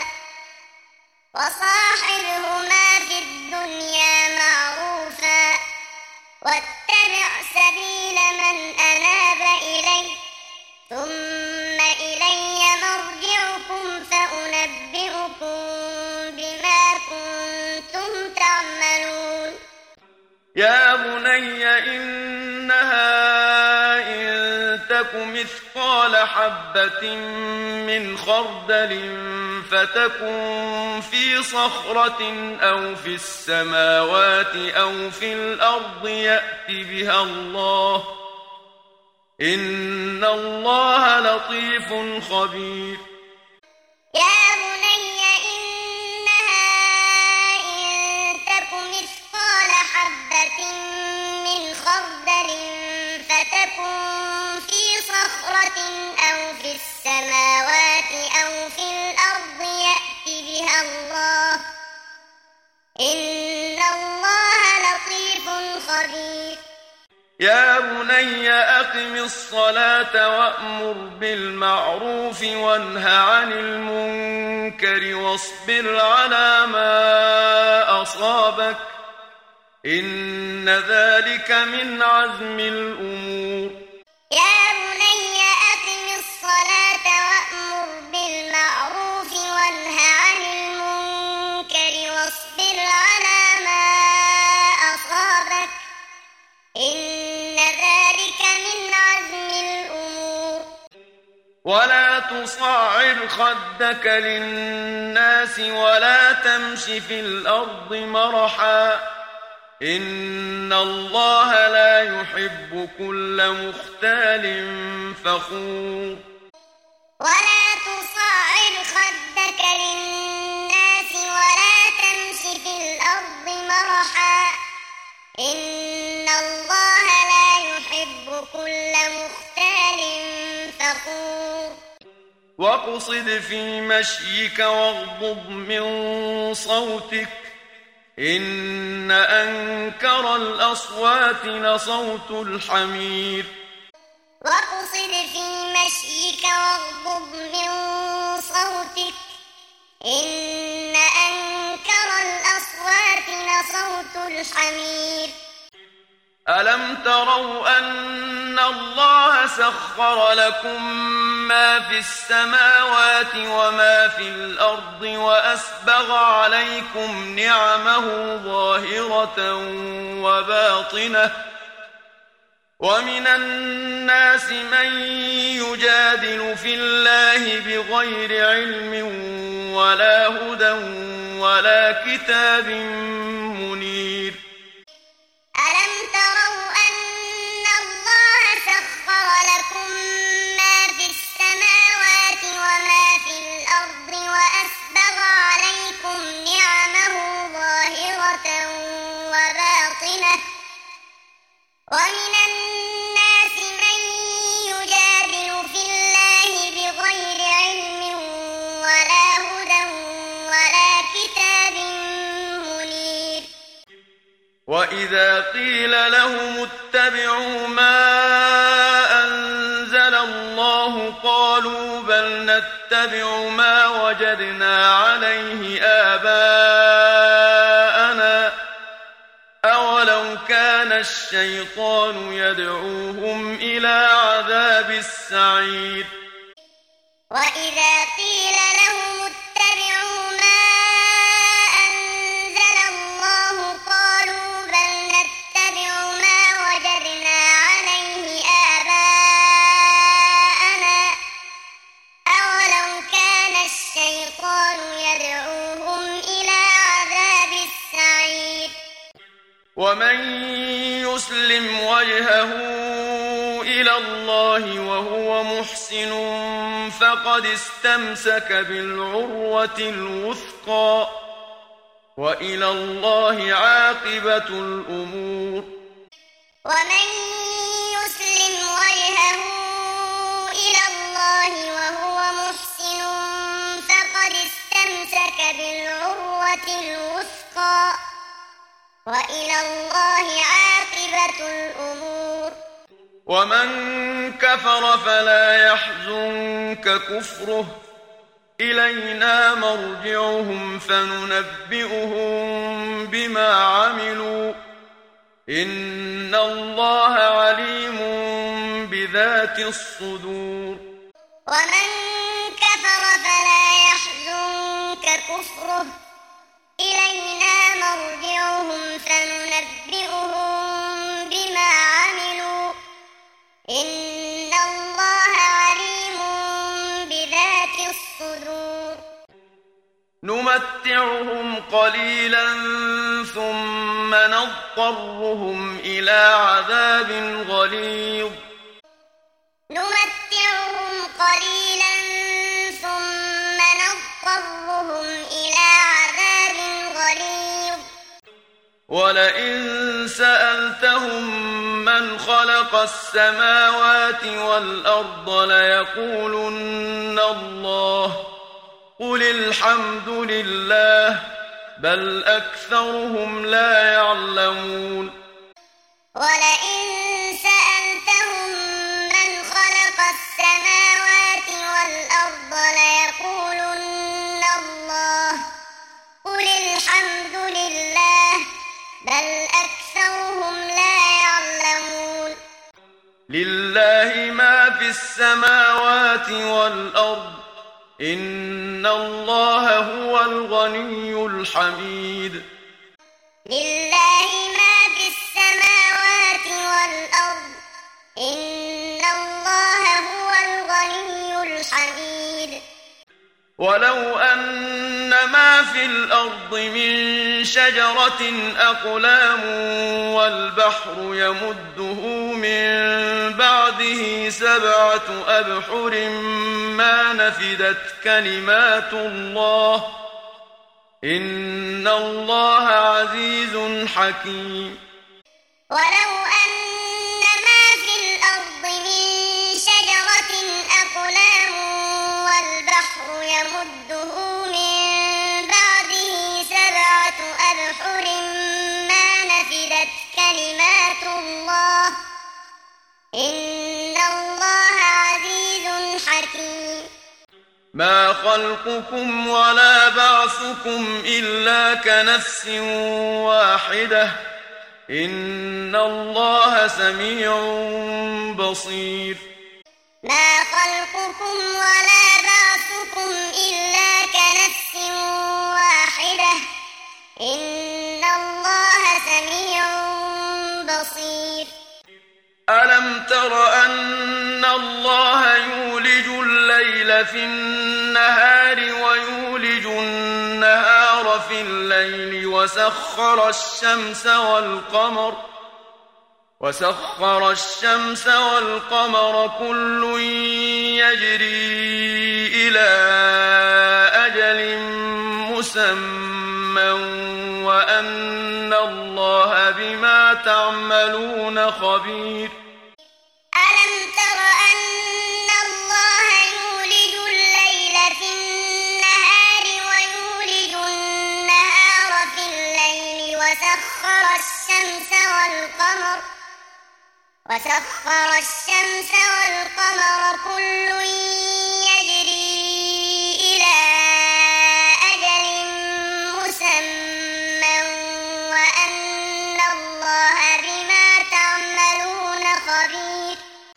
وصاحبهما في الدنيا معروفا واتبع سبيل من أناب إلي ثم إلي مرجعكم فأنبئكم بما كنتم تعملون. يا بني إنها إن تك مثقال حبة من خردل فتكن في صخرة أو في السماوات أو في الأرض يأت بها الله إن الله لطيف خبير. يا بني إنها إن تك مثقال حبة من خردل فتكن في صخرة أو في السماوات أو في الأرض يأت بها الله إن الله لطيف خبير. يا بني أقم الصلاة وأمر بالمعروف وانه عن المنكر واصبر على ما أصابك إن ذلك من عزم الأمور. يا بني أقم الصلاة وأمر بالمعروف وانه عن المنكر واصبر على ما أصابك إن ذلك من عزم الأمور. ولا تصعر خدك للناس ولا تمش في الأرض مرحا إن الله لا يحب كل مختال فخور. ولا تصعر خدك للناس ولا تمش في الأرض مرحا إن الله لا يحب كل مختال فخور. واقصد في مشيك واغضض من صوتك إن أنكر الأصوات لصوت الحمير. واقصد في مشيك واغضض من صوتك إن أنكر الأصوات لصوت الحمير. ألم تروا أن الله سخر لكم ما في السماوات وما في الأرض وأسبغ عليكم نعمه ظاهرة وباطنة ومن الناس من يجادل في الله بغير علم ولا هدى ولا كتاب منير. ألم تروا أن الله سخر لكم ما في السماوات وما في الأرض وأسبغ عليكم نعمه ظاهرة وباطنة ومن الناس من يجادل في الله بغير علم ولا هدى ولا كتاب منير. وإذا قيل لهم اتبعوا ما أنزل الله قالوا بل نتبع ما وجدنا عليه آباءنا أولو كان الشيطان يدعوهم إلى عذاب السعير. وإذا قيل لهم اتبعوا ما أنزل الله قالوا بل نتبع ما وجدنا عليه آباءنا أولو كان الشيطان يدعوهم إلى عذاب السعير. ومن يسلم وجهه إلى الله وهو محسن فقد استمسك بالعروة الوثقى وإلى الله عاقبة الأمور. ومن يسلم وجهه إلى الله وهو محسن فقد استمسك بالعروة الوثقى وإلى الله عاقبة الأمور. ومن كفر فلا يحزنك كفره إلينا مرجعهم فننبئهم بما عملوا إن الله عليم بذات الصدور. ومن كفر فلا يحزنك كفره إلينا مرجعهم فننبئهم بما عملوا إن الله عليم بذات الصدور. نمتعهم قليلا ثم نضطرهم إلى عذاب غليظ. نمتعهم قليلا ثم نضطرهم إلى عذاب غليظ. ولئن سألتهم من خلق السماوات والأرض ليقولن الله قل الحمد لله بل أكثرهم لا يعلمون. ولئن سألتهم من خلق السماوات والأرض ليقولن الله قل الحمد لله بل أكثرهم لا يعلمون. لله ما في السماوات والأرض إن الله هو الغني الحميد. لله ما في السماوات والأرض إن الله هو الغني الحميد. ولو أن ما في الأرض من شجرة أقلام والبحر يمده من بعده سبعة أبحر ما نفدت كلمات الله إن الله عزيز حكيم. ولو أن ما في الأرض من شجرة أقلام والبحر يمده من بعده سبعة أبحر ما نفدت كلمات الله إن الله عزيز حكيم. ما خلقكم ولا بعثكم إلا كنفس واحدة إن الله سميع بصير. ما خلقكم ولا بعثكم إلا كنفس واحدة إن الله سميع بصير. ألم تر أن الله يولج الليل في النهار ويولج النهار في الليل وسخر الشمس والقمر وسخر الشمس والقمر كل يجري إلى أجل مسمى وأن الله بما تعملون خبير. ألم تر أن الله يولج الليل في النهار ويولج النهار في الليل وسخر الشمس والقمر وسخر الشمس والقمر كل يجري إلى أجل مسمى وأن الله بما تعملون خبير.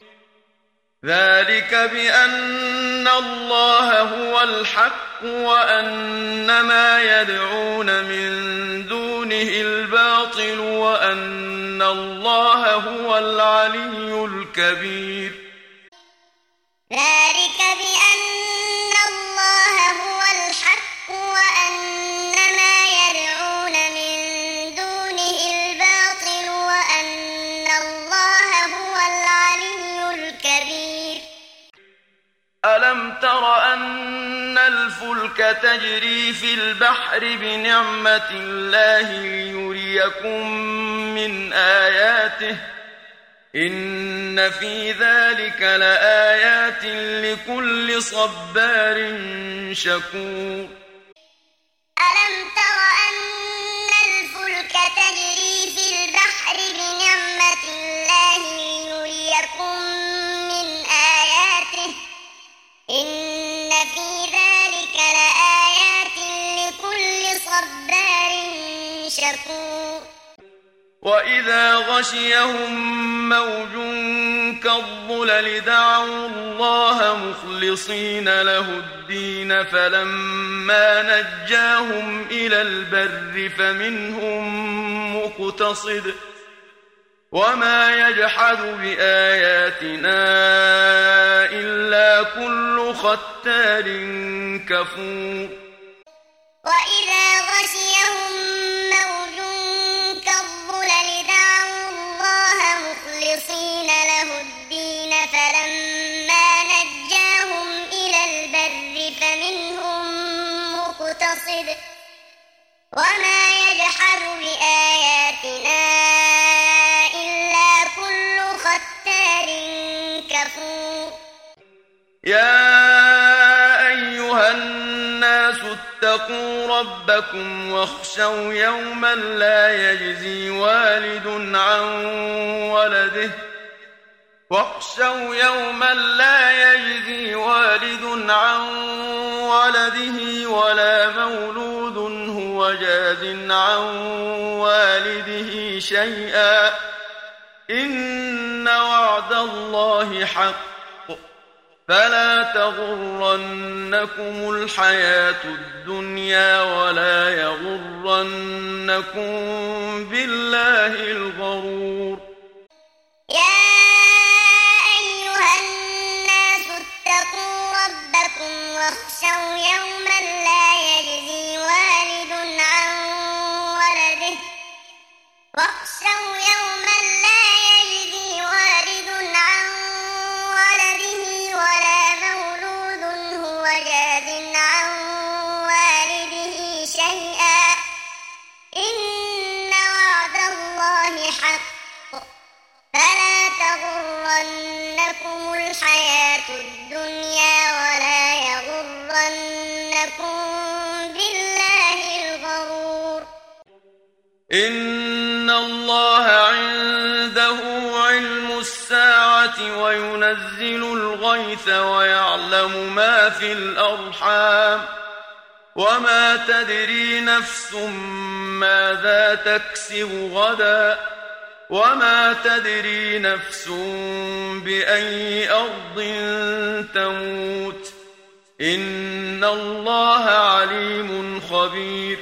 ذلك بأن الله هو الحق وأن ما يدعون من دونه الباطل وأن الله هو العلي الكبير. ذلك بأن الله هو الحق وأن ما يدعون من دونه الباطل وأن الله هو العلي الفلك تجري في البحر بنعمة الله ليريكم من آياته إن في ذلك لآيات لكل صبار شكور. ألم تر أن الفلك تجري في البحر بنعمة الله ليريكم من آياته إن في ذلك لآيات لكل صبار شكور. وإذا غشيهم موج كالظلل دعوا الله مخلصين له الدين فلما نجاهم إلى البر فمنهم مقتصد وما يجحد بآياتنا إلا كل ختار كفور. وإذا غشيهم موج كالظلل دعوا الله مخلصين له الدين فلما نجاهم إلى البر فمنهم مقتصد وما يجحد بآياتنا إلا كل ختار كفور. يا أيها الناس اتقوا ربكم واخشوا يوما لا يجزي والد عن ولده واخشوا يوما لا يجزي والد عن ولده ولا مولود هو جاز عن والده شيئا إن وعد الله حق فلا تغرنكم الحياة الدنيا ولا يغرنكم بالله الغرور. يا أيها الناس اتقوا ربكم واخشوا يوما لا يجزي والد عن ولده واخشوا يوما لا يجزي والد عن ولده ولا مولود هو جاز عن والده شيئا إن وعد الله حق فلا تغرنكم الحياة الدنيا ولا يغرنكم بالله الغرور. إن الله عنده علم الساعة وينزل الغيث ويعلم ما في الأرحام وما تدري نفس ماذا تكسب غدا وما تدري نفس بأي أرض تموت إن الله عليم خبير.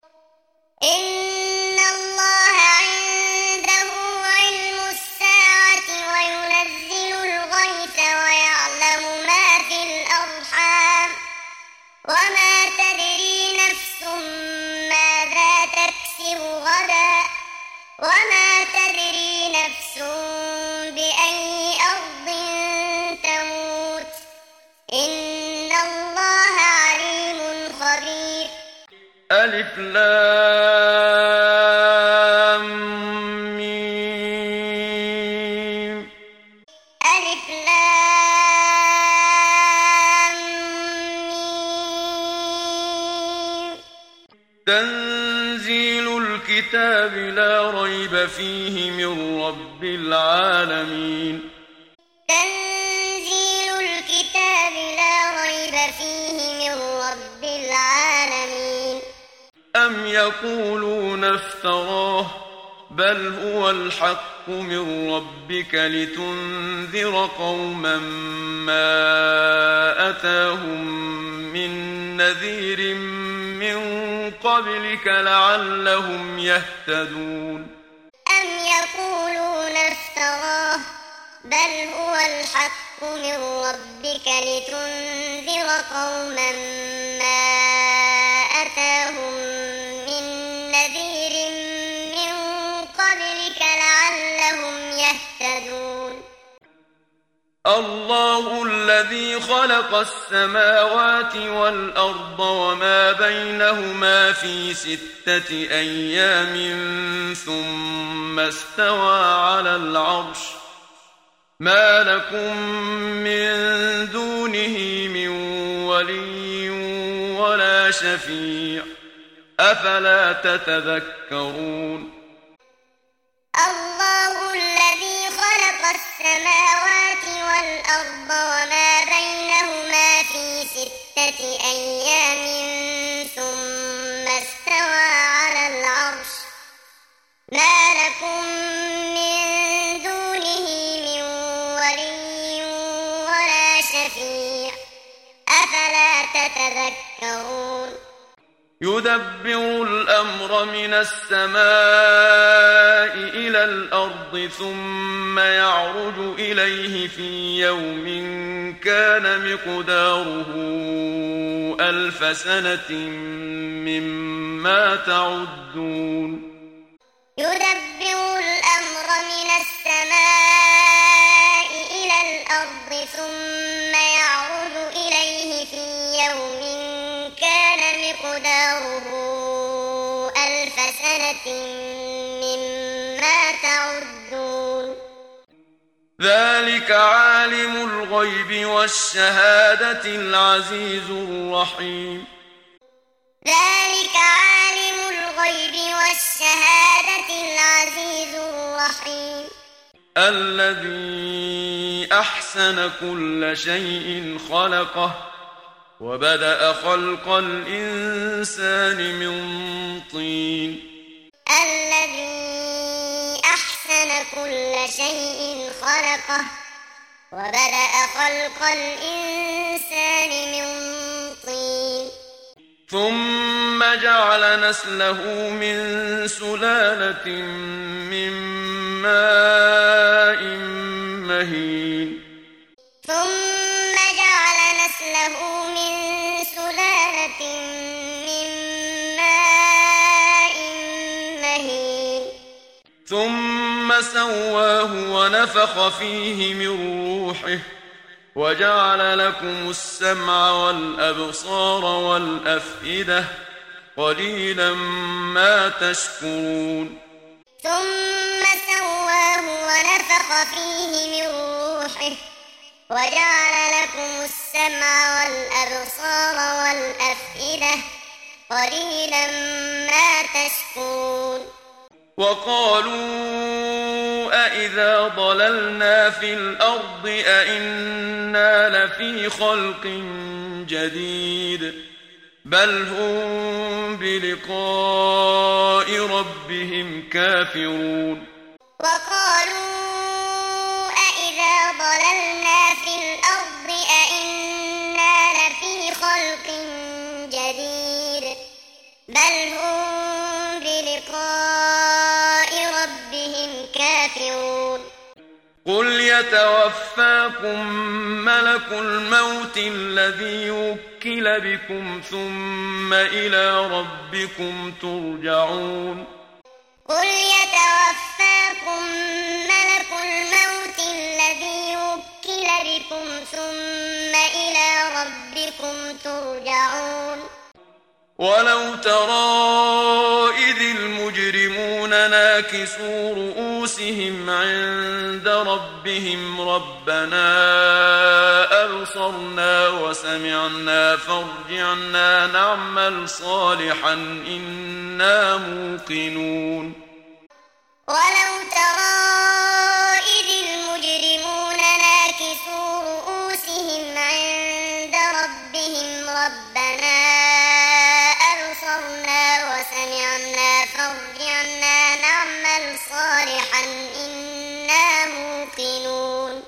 إن الله عنده علم الساعة وينزل الغيث ويعلم ما في الأرحام وما تدري نفس ماذا تكسب غدا وما تدري نفس بأي أرض تموت إن الله عليم خبير. ألف لام ميم. ألف لام ميم. تنزيل الكتاب لا ريب فيه من رب العالمين. تنزيل الكتاب لا ريب فيه من رب العالمين. أم يقولون افتراه بل هو الحق من ربك لتنذر قوما ما أتاهم من نذير من قبلك لعلهم يهتدون. أم يقولون افتراه بل هو الحق من ربك لتنذر قوما ما أتاهم من نذير من قبلك لعلهم يهتدون. الله الذي خلق السماوات والأرض وما بينهما في ستة أيام ثم استوى على العرش ما لكم من دونه من ولي ولا شفيع أفلا تتذكرون الله الذي خلق السماوات والأرض وما بينهما في ستة أيام ثم استوى على العرش ما لكم من دونه من ولي ولا شفيع أفلا تتذكرون يدبر الأمر من السماء إلى الأرض ثم يعرج إليه في يوم كان مقداره ألف سنة مما تعدون يدبر الأمر من السماء إلى الأرض ثم يعرج إليه في يوم كان مقداره ألف سنة مما تعدون ذلك عالم الغيب والشهادة العزيز الرحيم ذلك عالم الغيب والشهادة العزيز الرحيم الذي أحسن كل شيء خلقه وبدأ خلق الإنسان من طين الذي أحسن كل شيء خلقه وبدأ خلق الإنسان من طين ثم جعل نسله من سلالة من ماء مهين ثم جعل نسله من سلالة من ماء مهين ثم سواه ونفخ فيه من روحه وجعل لكم السمع والأبصار والأفئدة قليلا ما تشكرون ثم سواه ونفخ فيه من روحه وجعل لكم السمع والأبصار والأفئدة قليلا ما تشكرون وقالوا أإذا ضللنا في الأرض أإنا لفي خلق جديد بل هم بلقاء ربهم كافرون وقالوا أإذا ضللنا في الأرض أإنا لفي خلق جديد بل هم بلقاء ربهم كافرون قل يتوفاكم ملك الموت الذي وكل بكم ثم إلى ربكم ترجعون قل يتوفاكم ملك الموت الذي وكل بكم ثم إلى ربكم ترجعون ولو ترى إذ المجرمون ناكسوا رؤوسهم عند ربهم ربنا أبصرنا وسمعنا فارجعنا نعمل صالحا إنا موقنون ولو ترى إذ المجرمون ناكسوا رؤوسهم عند ربهم ربنا وسمعنا فارجعنا نعمل صالحا إنا موقنون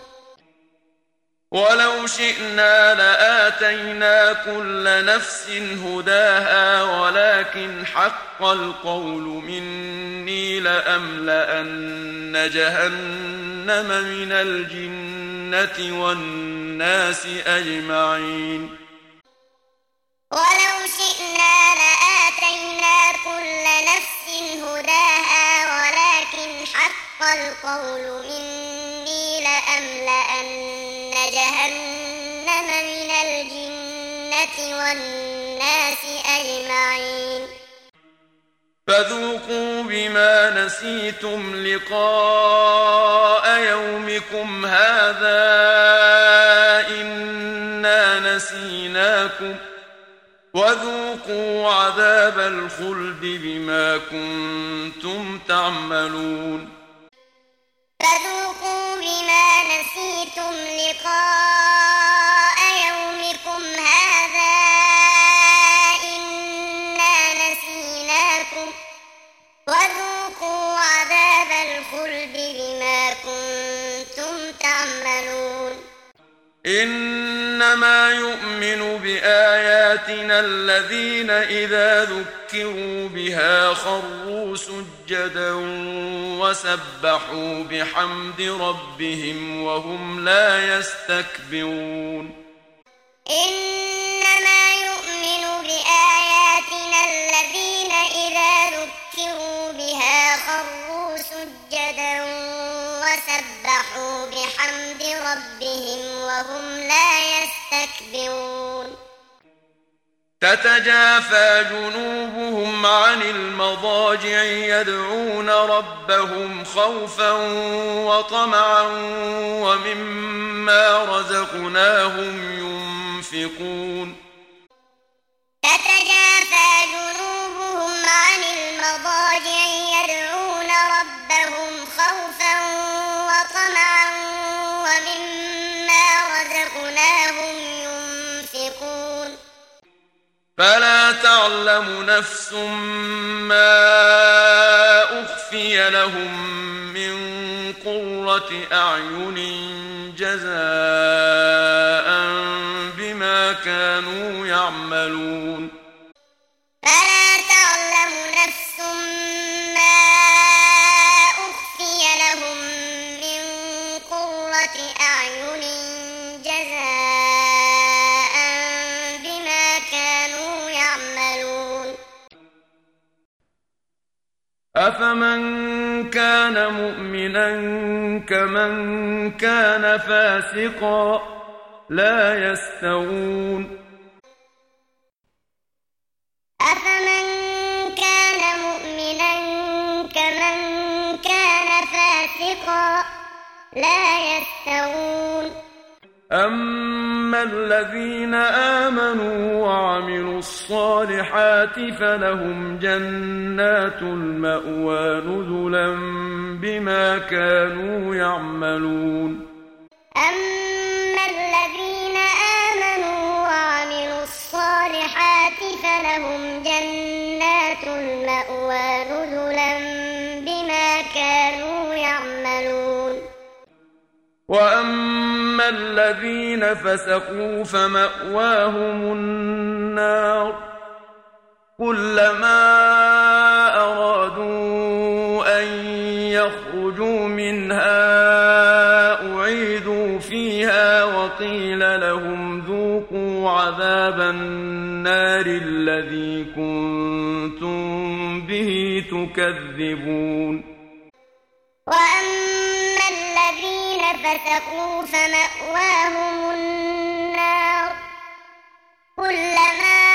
ولو شئنا لآتينا كل نفس هداها ولكن حق القول مني لأملأن جهنم من الجنة والناس أجمعين ولو شئنا لآتينا كل نفس هداها ولكن حق القول مني لأملأن جهنم من الجنة والناس أجمعين فذوقوا بما نسيتم لقاء يومكم هذا إنا نسيناكم وذوقوا عذاب الخلد بما كنتم تعملون فذوقوا بما نسيتم لقاء يومكم هذا إنا نسيناكم وذوقوا عذاب الخلد بما كنتم تعملون إنما يؤمن بآياتنا الذين إذا ذكروا بها خروا سجدا وسبحوا بحمد ربهم وهم لا يستكبرون إنما يؤمن بآياتنا الذين إذا ذكروا بها خروا سجدا وسبحوا بحمد ربهم وهم لا يستكبرون تتجافى جنوبهم عن المضاجع يدعون ربهم خوفا وطمعا ومما رزقناهم ينفقون تتجافى جنوبهم عن المضاجع يدعون ربهم خوفا وطمعا ومما رزقناهم ينفقون فلا تعلم نفس ما أخفي لهم من قرة أعين جزاء بما كانوا يعملون فلا تعلم نفس ما أخفي لهم من قرة أعين جزاء بما كانوا يعملون أفمن كان مؤمنا كمن كان فاسقا لا يستوون أفمن كان مؤمنا كمن كان فاسقا لا يستوون أما الذين آمنوا وعملوا الصالحات فلهم جنات المأوى نزلا بما كانوا يعملون أما الذين آمنوا وعملوا الصالحات فلهم جنات المأوى نزلا بما كانوا يعملون وأما الذين فسقوا فمأواهم النار كلما أرادوا أن يخرجوا منها أعيدوا فيها وقيل لهم ذوقوا عذاب النار الذي كنتم به تكذبون وأما الذين فسقوا فمأواهم النار كلما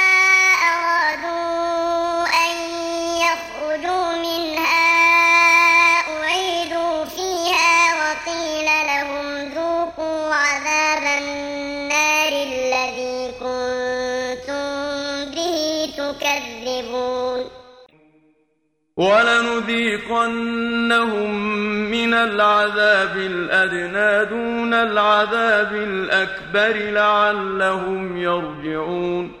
أرادوا أن يخرجوا منها أعيدوا فيها وقيل لهم ذوقوا عذاب النار الذي كنتم به تكذبون ولنذيقنهم من العذاب الأدنى دون العذاب الأكبر لعلهم يرجعون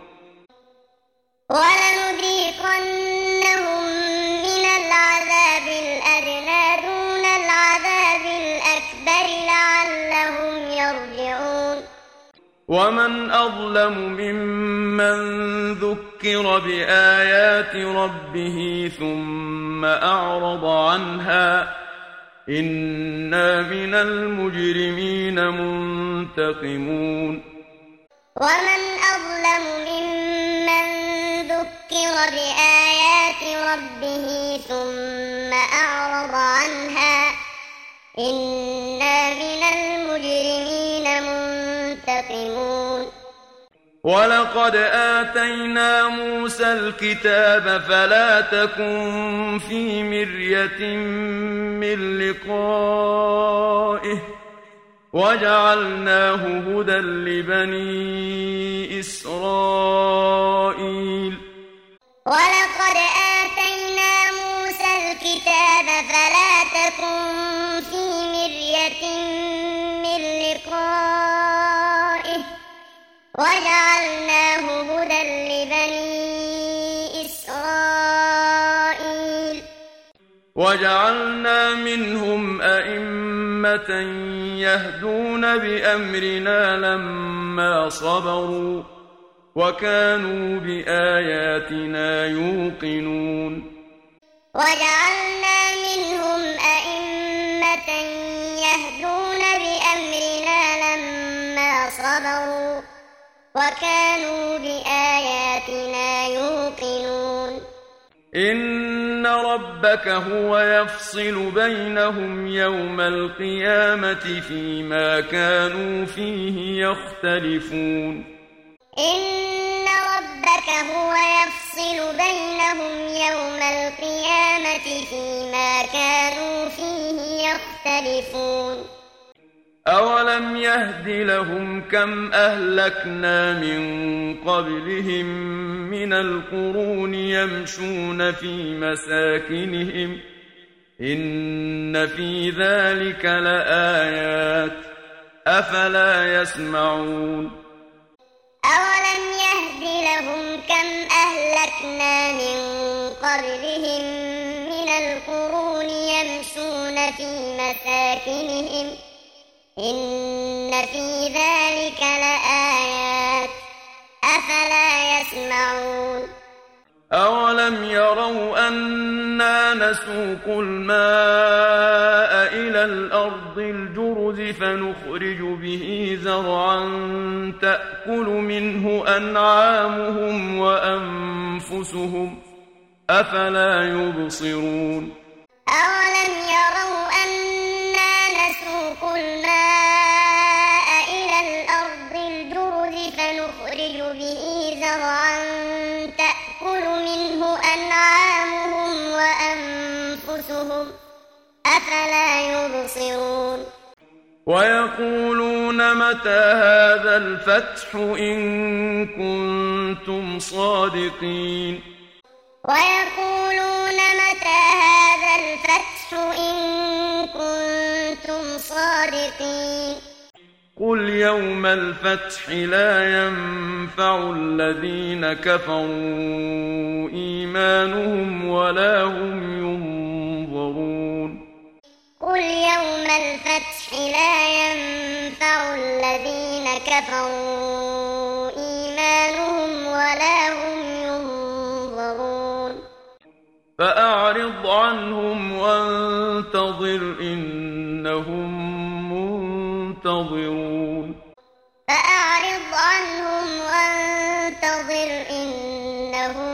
ولنذيقنهم من العذاب الأدنى دون العذاب الأكبر لعلهم يرجعون ومن أظلم ممن ذكر بآيات ربه ثم أعرض عنها إنا من المجرمين منتقمون ومن أظلم ممن ذكر بآيات ربه ثم أعرض عنها إنا من المجرمين ولقد آتينا موسى الكتاب فلا تكن في مرية من لقائه وجعلناه هدى لبني إسرائيل ولقد آتينا موسى الكتاب فلا تكن في مرية من لقائه وجعلناه هدى لبني إسرائيل وجعلنا منهم أئمة يهدون بأمرنا لما صبروا وكانوا بآياتنا يوقنون وجعلنا منهم أئمة يهدون بأمرنا لما صبروا وكانوا بآياتنا يوقنون إن ربك هو يفصل بينهم يوم القيامة فيما كانوا فيه يختلفون إن ربك هو يفصل بينهم يوم القيامة فيما كانوا فيه يختلفون أولم يهد لهم كم أهلكنا من قبلهم من القرون يمشون في مساكنهم إن في ذلك لآيات أفلا يسمعون أولم يهد لهم كم أهلكنا من قبلهم من القرون يمشون في مساكنهم إن في ذلك لآيات أفلا يسمعون أولم يروا أنا نسوق الماء إلى الأرض الجرز فنخرج به زرعا تأكل منه أنعامهم وأنفسهم أفلا يبصرون أولم يروا أنا نسوق الماء إلى الأرض الجرز فنخرج به زرعا تأكل منه أنعامهم وأنفسهم أفلا يبصرون ويقولون متى هذا الفتح إن كنتم صادقين ويقولون متى هذا الفتح إن كنتم صادقين قل يوم الفتح لا ينفع الذين كفروا إيمانهم ولا هم ينظرون قل يوم الفتح لا ينفع الذين كفروا إيمانهم ولا هم ينظرون فأعرض عنهم وانتظر إنهم منتظرون فأعرض عنهم وانتظر إنهم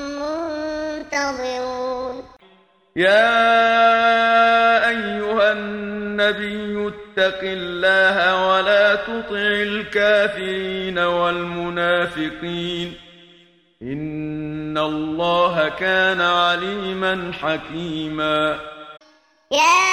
منتظرون يا أيها النبي اتق الله ولا تطع الكافرين والمنافقين إن الله كان عليما حكيما يا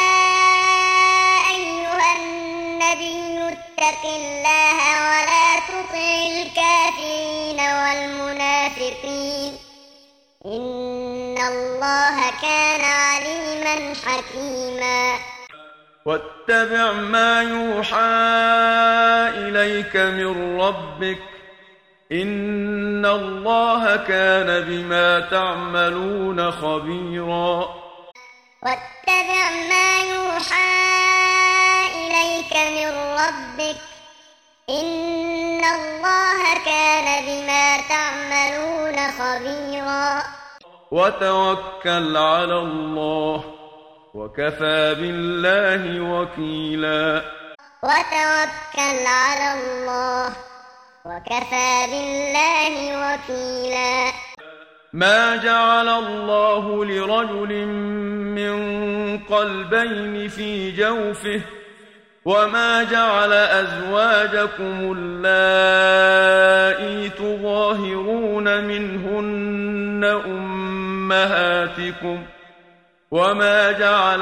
أيها النبي اتق الله ولا تطع الكافرين والمنافقين إن الله كان عليما حكيما واتبع ما يوحى إليك من ربك إن الله كان بما تعملون خبيرا واتبع ما يوحى إليك من ربك إن الله كان بما تعملون خبيرا وتوكل على الله وكفى بالله وكيلا وتوكل على الله وكفى بالله وكيلا ما جعل الله لرجل من قلبين في جوفه وما جعل أزواجكم اللائي تظاهرون منهن أمهاتكم وما جعل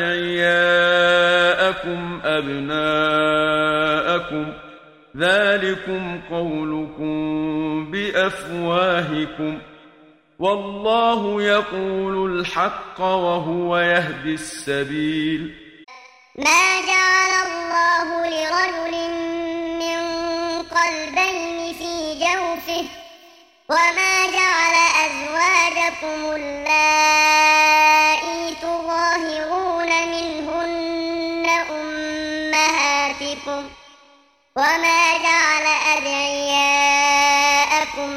أدعياءكم أبناءكم ذلكم قولكم بأفواهكم والله يقول الحق وهو يهدي السبيل. ما جعل الله لرجل من قلبين في جوفه وما جعل أزواجكم اللائي تظاهرون منهن أمهاتكم وما جعل أدعياءكم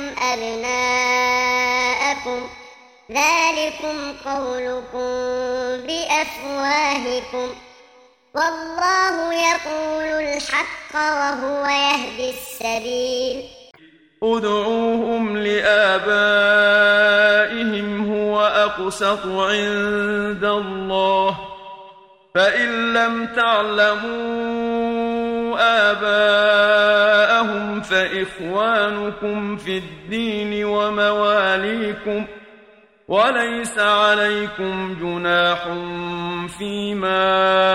أبناءكم ذلكم قولكم بأفواهكم والله يقول الحق وهو يهدي السبيل. ادعوهم لآبائهم هو أقسط عند الله فإن لم تعلموا آباءهم فإخوانكم في الدين ومواليكم وليس عليكم جناح فيما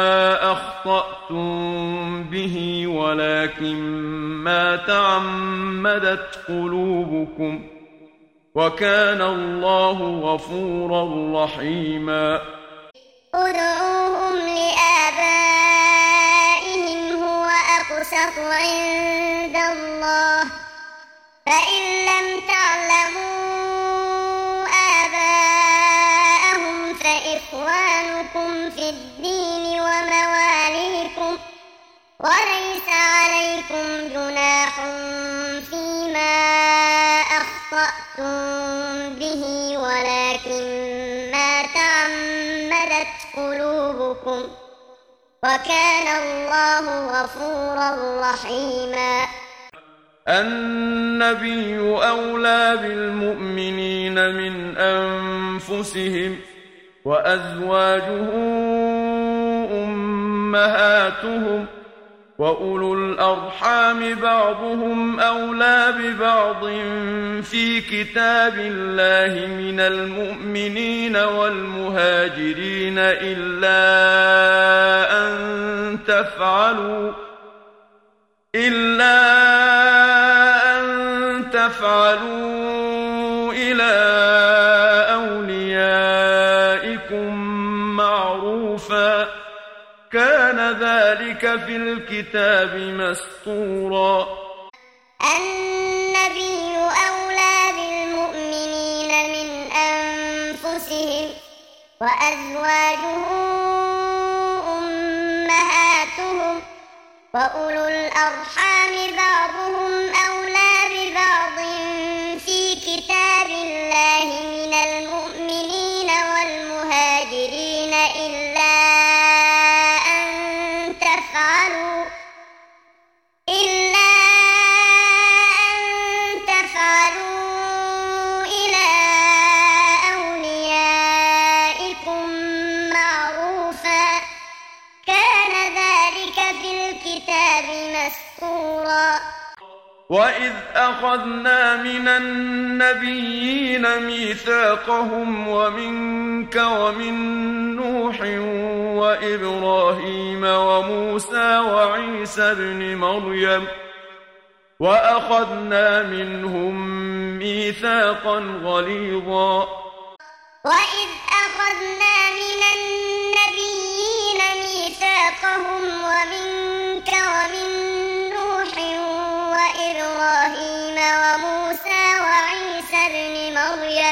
أخطأتم به ولكن ما تعمدت قلوبكم وكان الله غفورا رحيما. ادعوهم لآبائهم هو أقسط عند الله فإن لم تعلموا آباءهم فإخوانكم في الدين ومواليكم وليس عليكم جناح فيما أخطأتم به ولكن ما تعمدت قلوبكم وكان الله غفورا رحيما. النبي أولى بالمؤمنين من أنفسهم وأزواجه أمهاتهم وأولو الأرحام بعضهم أولى ببعض في كتاب الله من المؤمنين والمهاجرين إلا أن تفعلوا إلا أن تفعلوا إلى أوليائكم معروفا كان ذلك في الكتاب مسطورا. النبي أولى بالمؤمنين من أنفسهم وأزواجه أمهاتهم وأولو الأرحام بعضهم أولى ببعض في كتاب الله من المؤمنين والمهاجرين إلا أن تفعلوا إلا أن تفعلوا إلى أوليائكم معروفا كان ذلك في الكتاب مسطورا. وإذ أخذنا من النبيين ميثاقهم ومنك ومن نوح وإبراهيم وموسى وعيسى ابن مريم وأخذنا منهم ميثاقا غليظا. وإذ أخذنا من النبيين ميثاقهم ومنك ومن نوح وإبراهيم وموسى وعيسى ابن مريم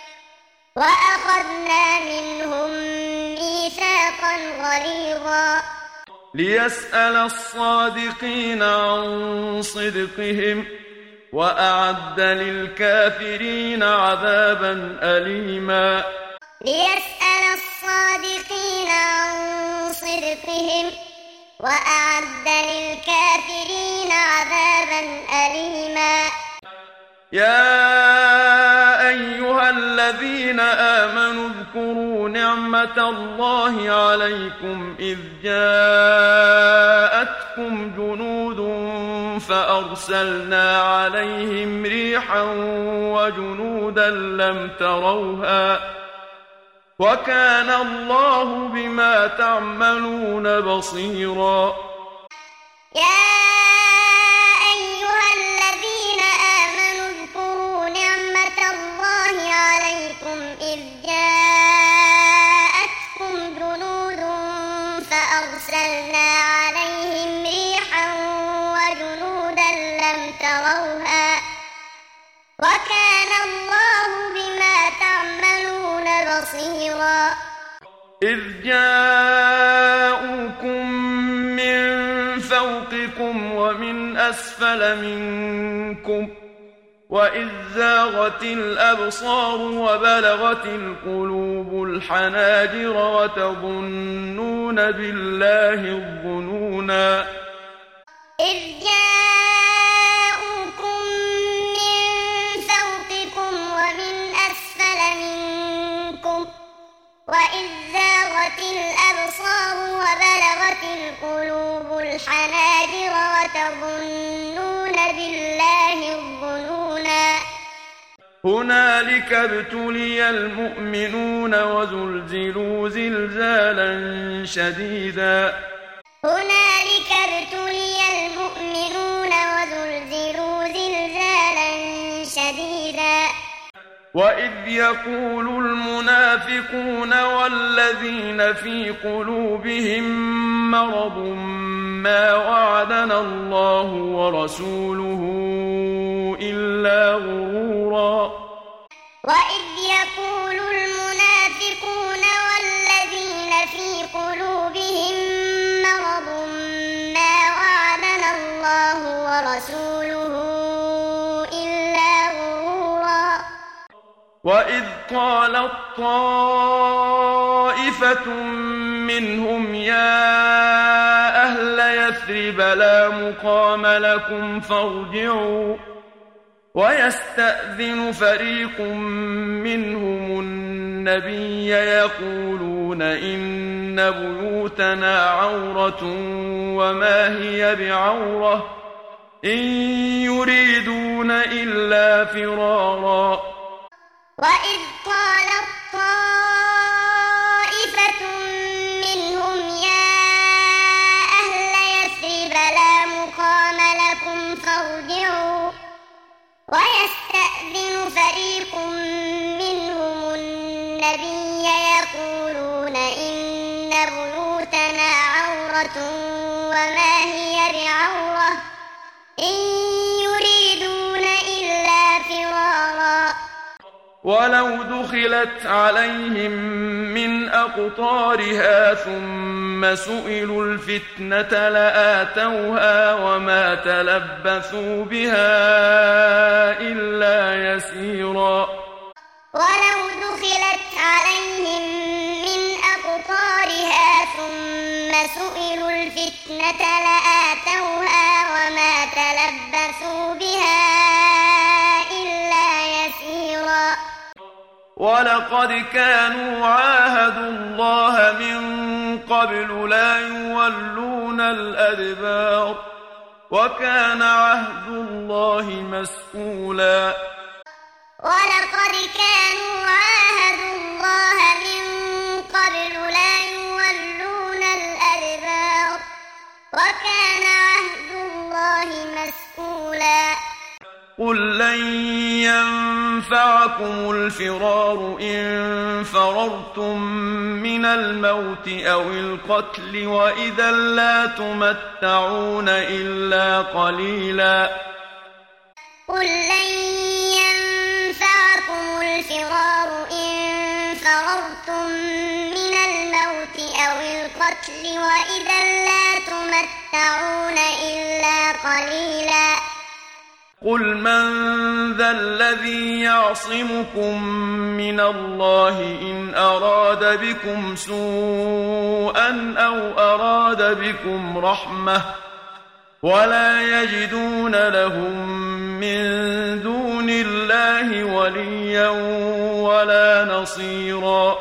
وأخذنا منهم ميثاقا غليظا. ليسأل الصادقين عن صدقهم وأعد للكافرين عذابا أليما. ليسأل الصادقين عن صدقهم وأعد للكافرين عذابا أليما. يا أيها الذين آمنوا اذكروا اذكروا نعمة الله عليكم إذ جاءتكم جنود فأرسلنا عليهم ريحا وجنودا لم تروها وكان الله بما تعملون بصيرا. يا أيها الذين آمنوا اذكروا نعمة الله عليكم إذ جاءتكم جنود فأرسلنا عليهم ريحا وجنودا لم تروها وكان الله بما تعملون بصيرا. إذ جاءوكم من فوقكم ومن أسفل منكم وإذ زاغت الأبصار وبلغت القلوب الحناجر وتظنون بالله الظنونا. إذ جاءوكم من فوقكم ومن أسفل منكم وإذ زاغت الأبصار وبلغت القلوب الحناجر وتظنون بالله الظنونا. هنالك ابتلي المؤمنون وزلزلوا زلزالا شديدا. هنالك ابتلي المؤمنون وزلزلوا زلزالا شديدا. وإذ يقول المنافقون والذين في قلوبهم مرض ما وعدنا الله ورسوله إلا غرورا. وإذ يقول المنافقون والذين في قلوبهم مرض ما وعدنا الله ورسوله إلا غرورا. وإذ قالت طائفة منهم يا أهل يثرب لا مقام لكم فارجعوا ويستأذن فريق منهم النبي يقولون إن بيوتنا عورة وما هي بعورة إن يريدون إلا فرارا. وإذ قالت طائفة منهم يا أهل يثرب لا مقام لكم فارجعوا ويستأذن فريق منهم النبي يقولون إن بيوتنا عورة وما هي بعورة إن يريدون إلا فرارا. ولو دخلت عليهم من أقطارها ثم سئلوا الفتنة لآتوها وما تلبثوا بها إلا يسيرا. ولو دخلت عليهم من أقطارها ثم سئلوا الفتنة لآتوها وما تلبثوا بها إلا يسيرا. ولقد كانوا عاهدوا الله من قبل لا يولون الأدبار وكان عهد الله مسئولا. ولقد كانوا عاهدوا الله من قبل لا يولون الأدبار وكان عهد الله مسئولا. قل لن ينفعكم الفرار إن فررتم من الموت أو القتل وإذا لا تمتعون إلا قليلا. قل لن ينفعكم الفرار إن فررتم من الموت أو القتل وإذا لا تمتعون إلا قليلا. قل من ذا الذي يعصمكم من الله إن أراد بكم سوءا أو أراد بكم رحمة ولا يجدون لهم من دون الله وليا ولا نصيرا.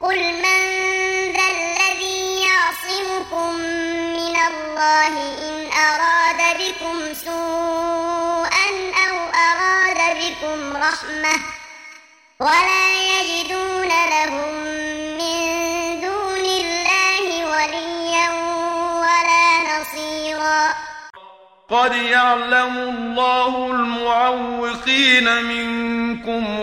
قل من ذا الذي يعصمكم من الله إن أراد بكم سوءا أو أراد بكم رحمة ولا يجدون لهم من دون الله وليا ولا نصيرا قد يعلم الله المعوقين منكم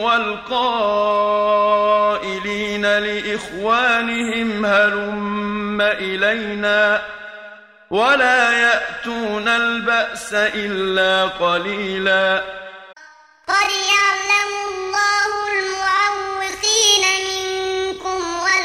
والقائلين لإخوانهم هلم إلينا ولا يأتون البأس إلا قليلا قد يعلم الله المعوقين منكم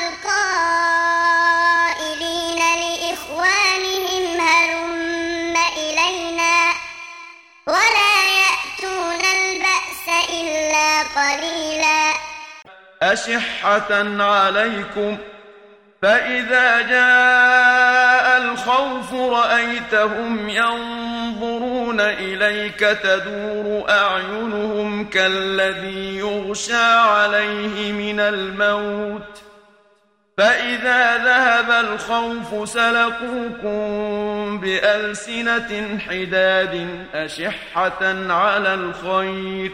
والقائلين لإخوانهم هلم إلينا ولا يأتون البأس إلا قليلا أشحة عليكم فإذا جاء الخوف رأيتهم ينظرون إليك تدور أعينهم كالذي يغشى عليه من الموت فإذا ذهب الخوف سلقوكم بألسنة حداد أشحة على الخير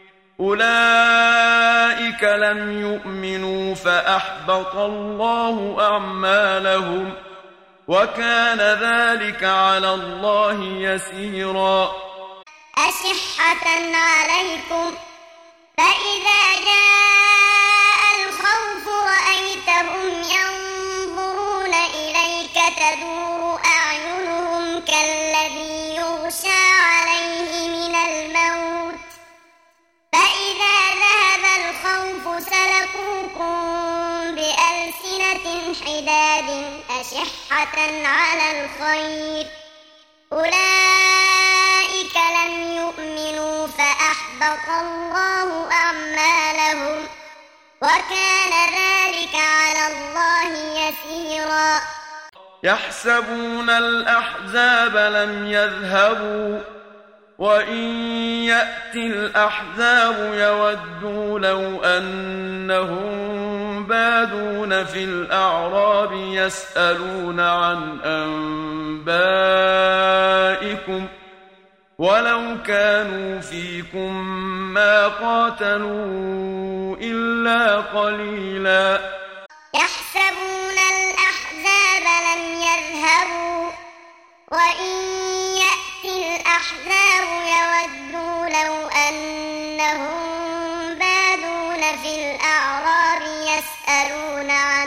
أولئك لم يؤمنوا فأحبط الله أعمالهم وكان ذلك على الله يسيرا أشحة عليكم فإذا جاء الخوف رأيتهم ينظرون إليك تدور أعينهم كالذي يغشى عليه من الموت فإذا ذهب الخوف سلقوكم بألسنة حداد أشحة على الخير أولئك لم يؤمنوا فأحبط الله أعمالهم وكان ذلك على الله يسيرا يحسبون الأحزاب لم يذهبوا وإن يأتي الأحزاب يودوا لو أنهم بادون في الأعراب يسألون عن أنبائكم ولو كانوا فيكم ما قاتلوا إلا قليلا يحسبون الأحزاب لم يذهبوا وإن يأتي الأحزاب يودوا لو أنهم بادون في الأعراب يسألون عن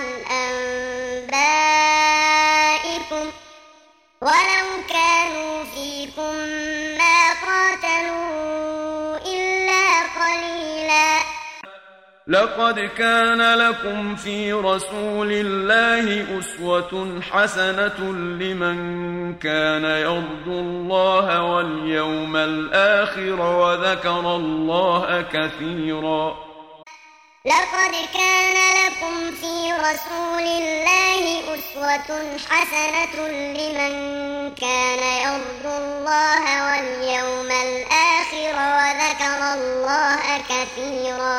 أنبائكم ولو كانوا فيكم ما قاتلوا إلا قليلا لقد كان لكم في رسول الله أسوة حسنة لمن كان يرجو الله واليوم الآخر وذكر الله كثيرا لقد كان لكم في رسول الله أسوة حسنة لمن كان يرجو الله واليوم الآخر وذكر الله كثيرا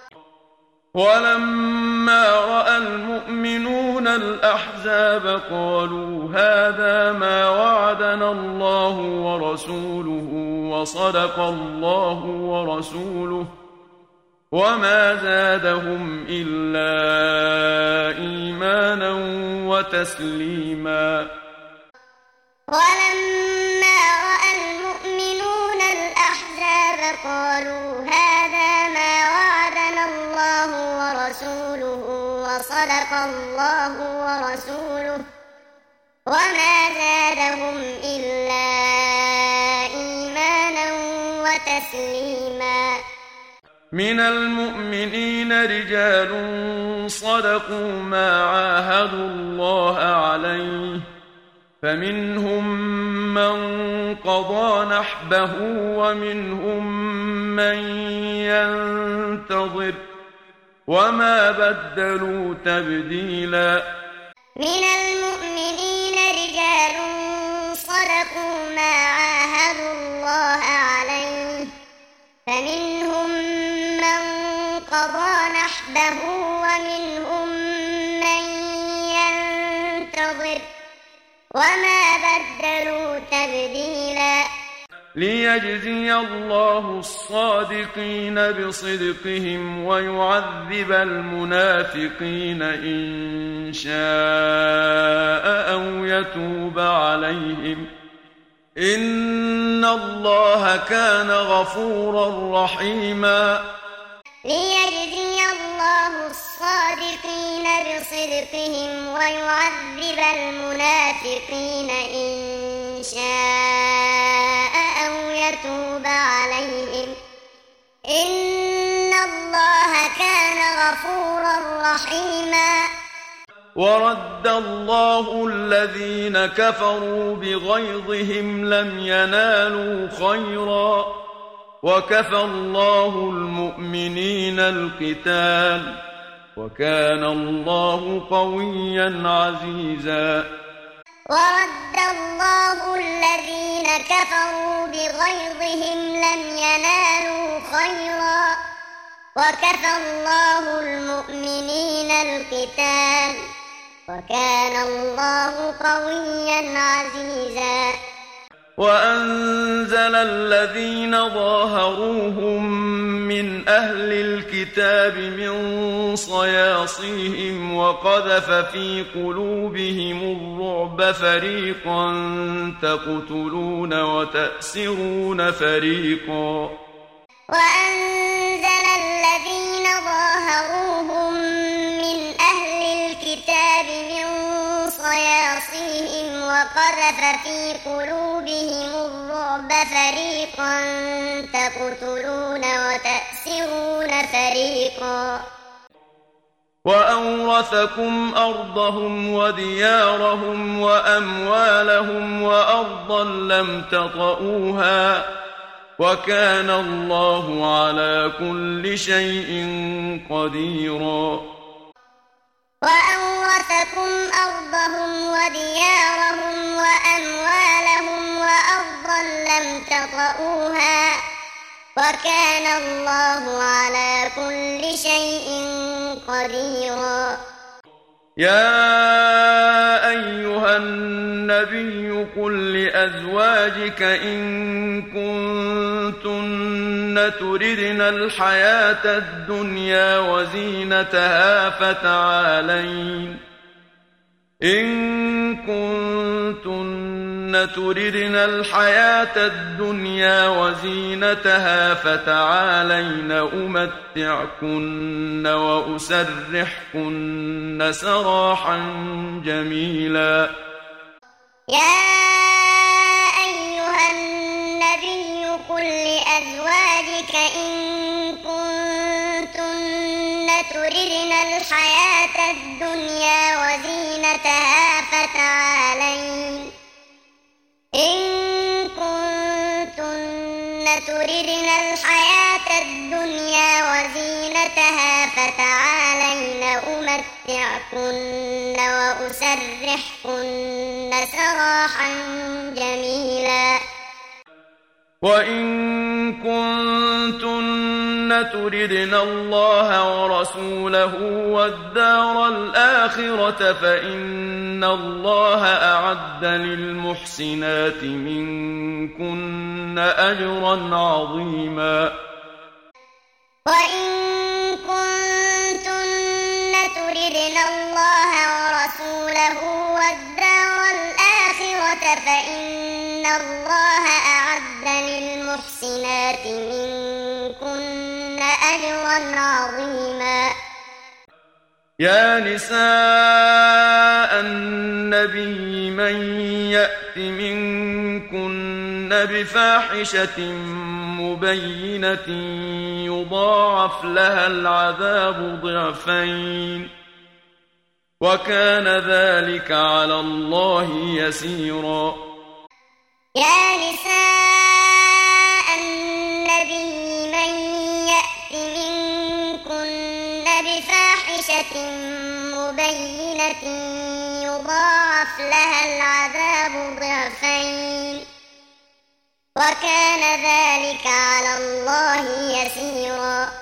ولما رأى المؤمنون الأحزاب قالوا هذا ما وعدنا الله ورسوله وصدق الله ورسوله وما زادهم إلا إيمانا وتسليما ولما رأى المؤمنون الأحزاب قالوا هذا ما وعدنا الله ورسوله وصدق الله ورسوله وما زادهم إلا إيمانا وتسليما من المؤمنين رجال صدقوا ما عاهدوا الله عليه فمنهم من قضى نحبه ومنهم من ينتظر وما بدلوا تبديلا من المؤمنين رجال صدقوا ما عاهدوا الله عليه فمنهم من قضى نحبه ومنهم وما بدلوا تبديلا ليجزي الله الصادقين بصدقهم ويعذب المنافقين إن شاء أو يتوب عليهم إن الله كان غفورا رحيما ليجزي الله الصادقين بصدقهم ويعذب المنافقين إن شاء أو يتوب عليهم إن الله كان غفورا رحيما ورد الله الذين كفروا بغيظهم لم ينالوا خيرا وكفى الله المؤمنين القتال وكان الله قويا عزيزا ورد الله الذين كفروا بغيظهم لم ينالوا خيرا وكفى الله المؤمنين القتال وكان الله قويا عزيزا وأنزل الذين ظاهروهم من أهل الكتاب من صياصيهم وقذف في قلوبهم الرعب فريقا تقتلون وتأسرون فريقا وأنزل الذين ظاهروهم من أهل الكتاب من صياصيهم وقذف في قلوبهم الرعب فريقا تقتلون وتأسرون فريقا وأورثكم أرضهم وديارهم وأموالهم وأرضا لم تطئوها وكان الله على كل شيء قديرا وأورثكم أرضهم وديارهم وأموالهم وأرضا لم تطئوها وكان الله على كل شيء قديرا يا أيها النبي قل لأزواجك إن كنتن تردن الحياة الدنيا وزينتها فتعالين إن كنتن تردن الحياة الدنيا وزينتها فتعالين أمتعكن وأسرحكن سراحا جميلا يا أيها النبي قل لأزواجك إن كنتن تردن الحياة الدنيا وزينتها فتعالين إن كنتن تردن الحياة الدنيا وزينتها فتعالين أمتعكن وأسرحكن سراحا جميلا وإن كنتن تردن الله ورسوله والدار الآخرة فإن الله أعد للمحسنات منكن أجرا عظيما وإن كنتن تردن الله ورسوله والدار الآخرة فإن الله أعد للمحسنات منكن أجرا عظيما يا نساء النبي من يأت منكن بفاحشة مبينة يضاعف لها العذاب ضعفين وكان ذلك على الله يسيرا يا نساء النبي من يأت منكن بفاحشة مبينة يضاعف لها العذاب ضعفين وكان ذلك على الله يسيرا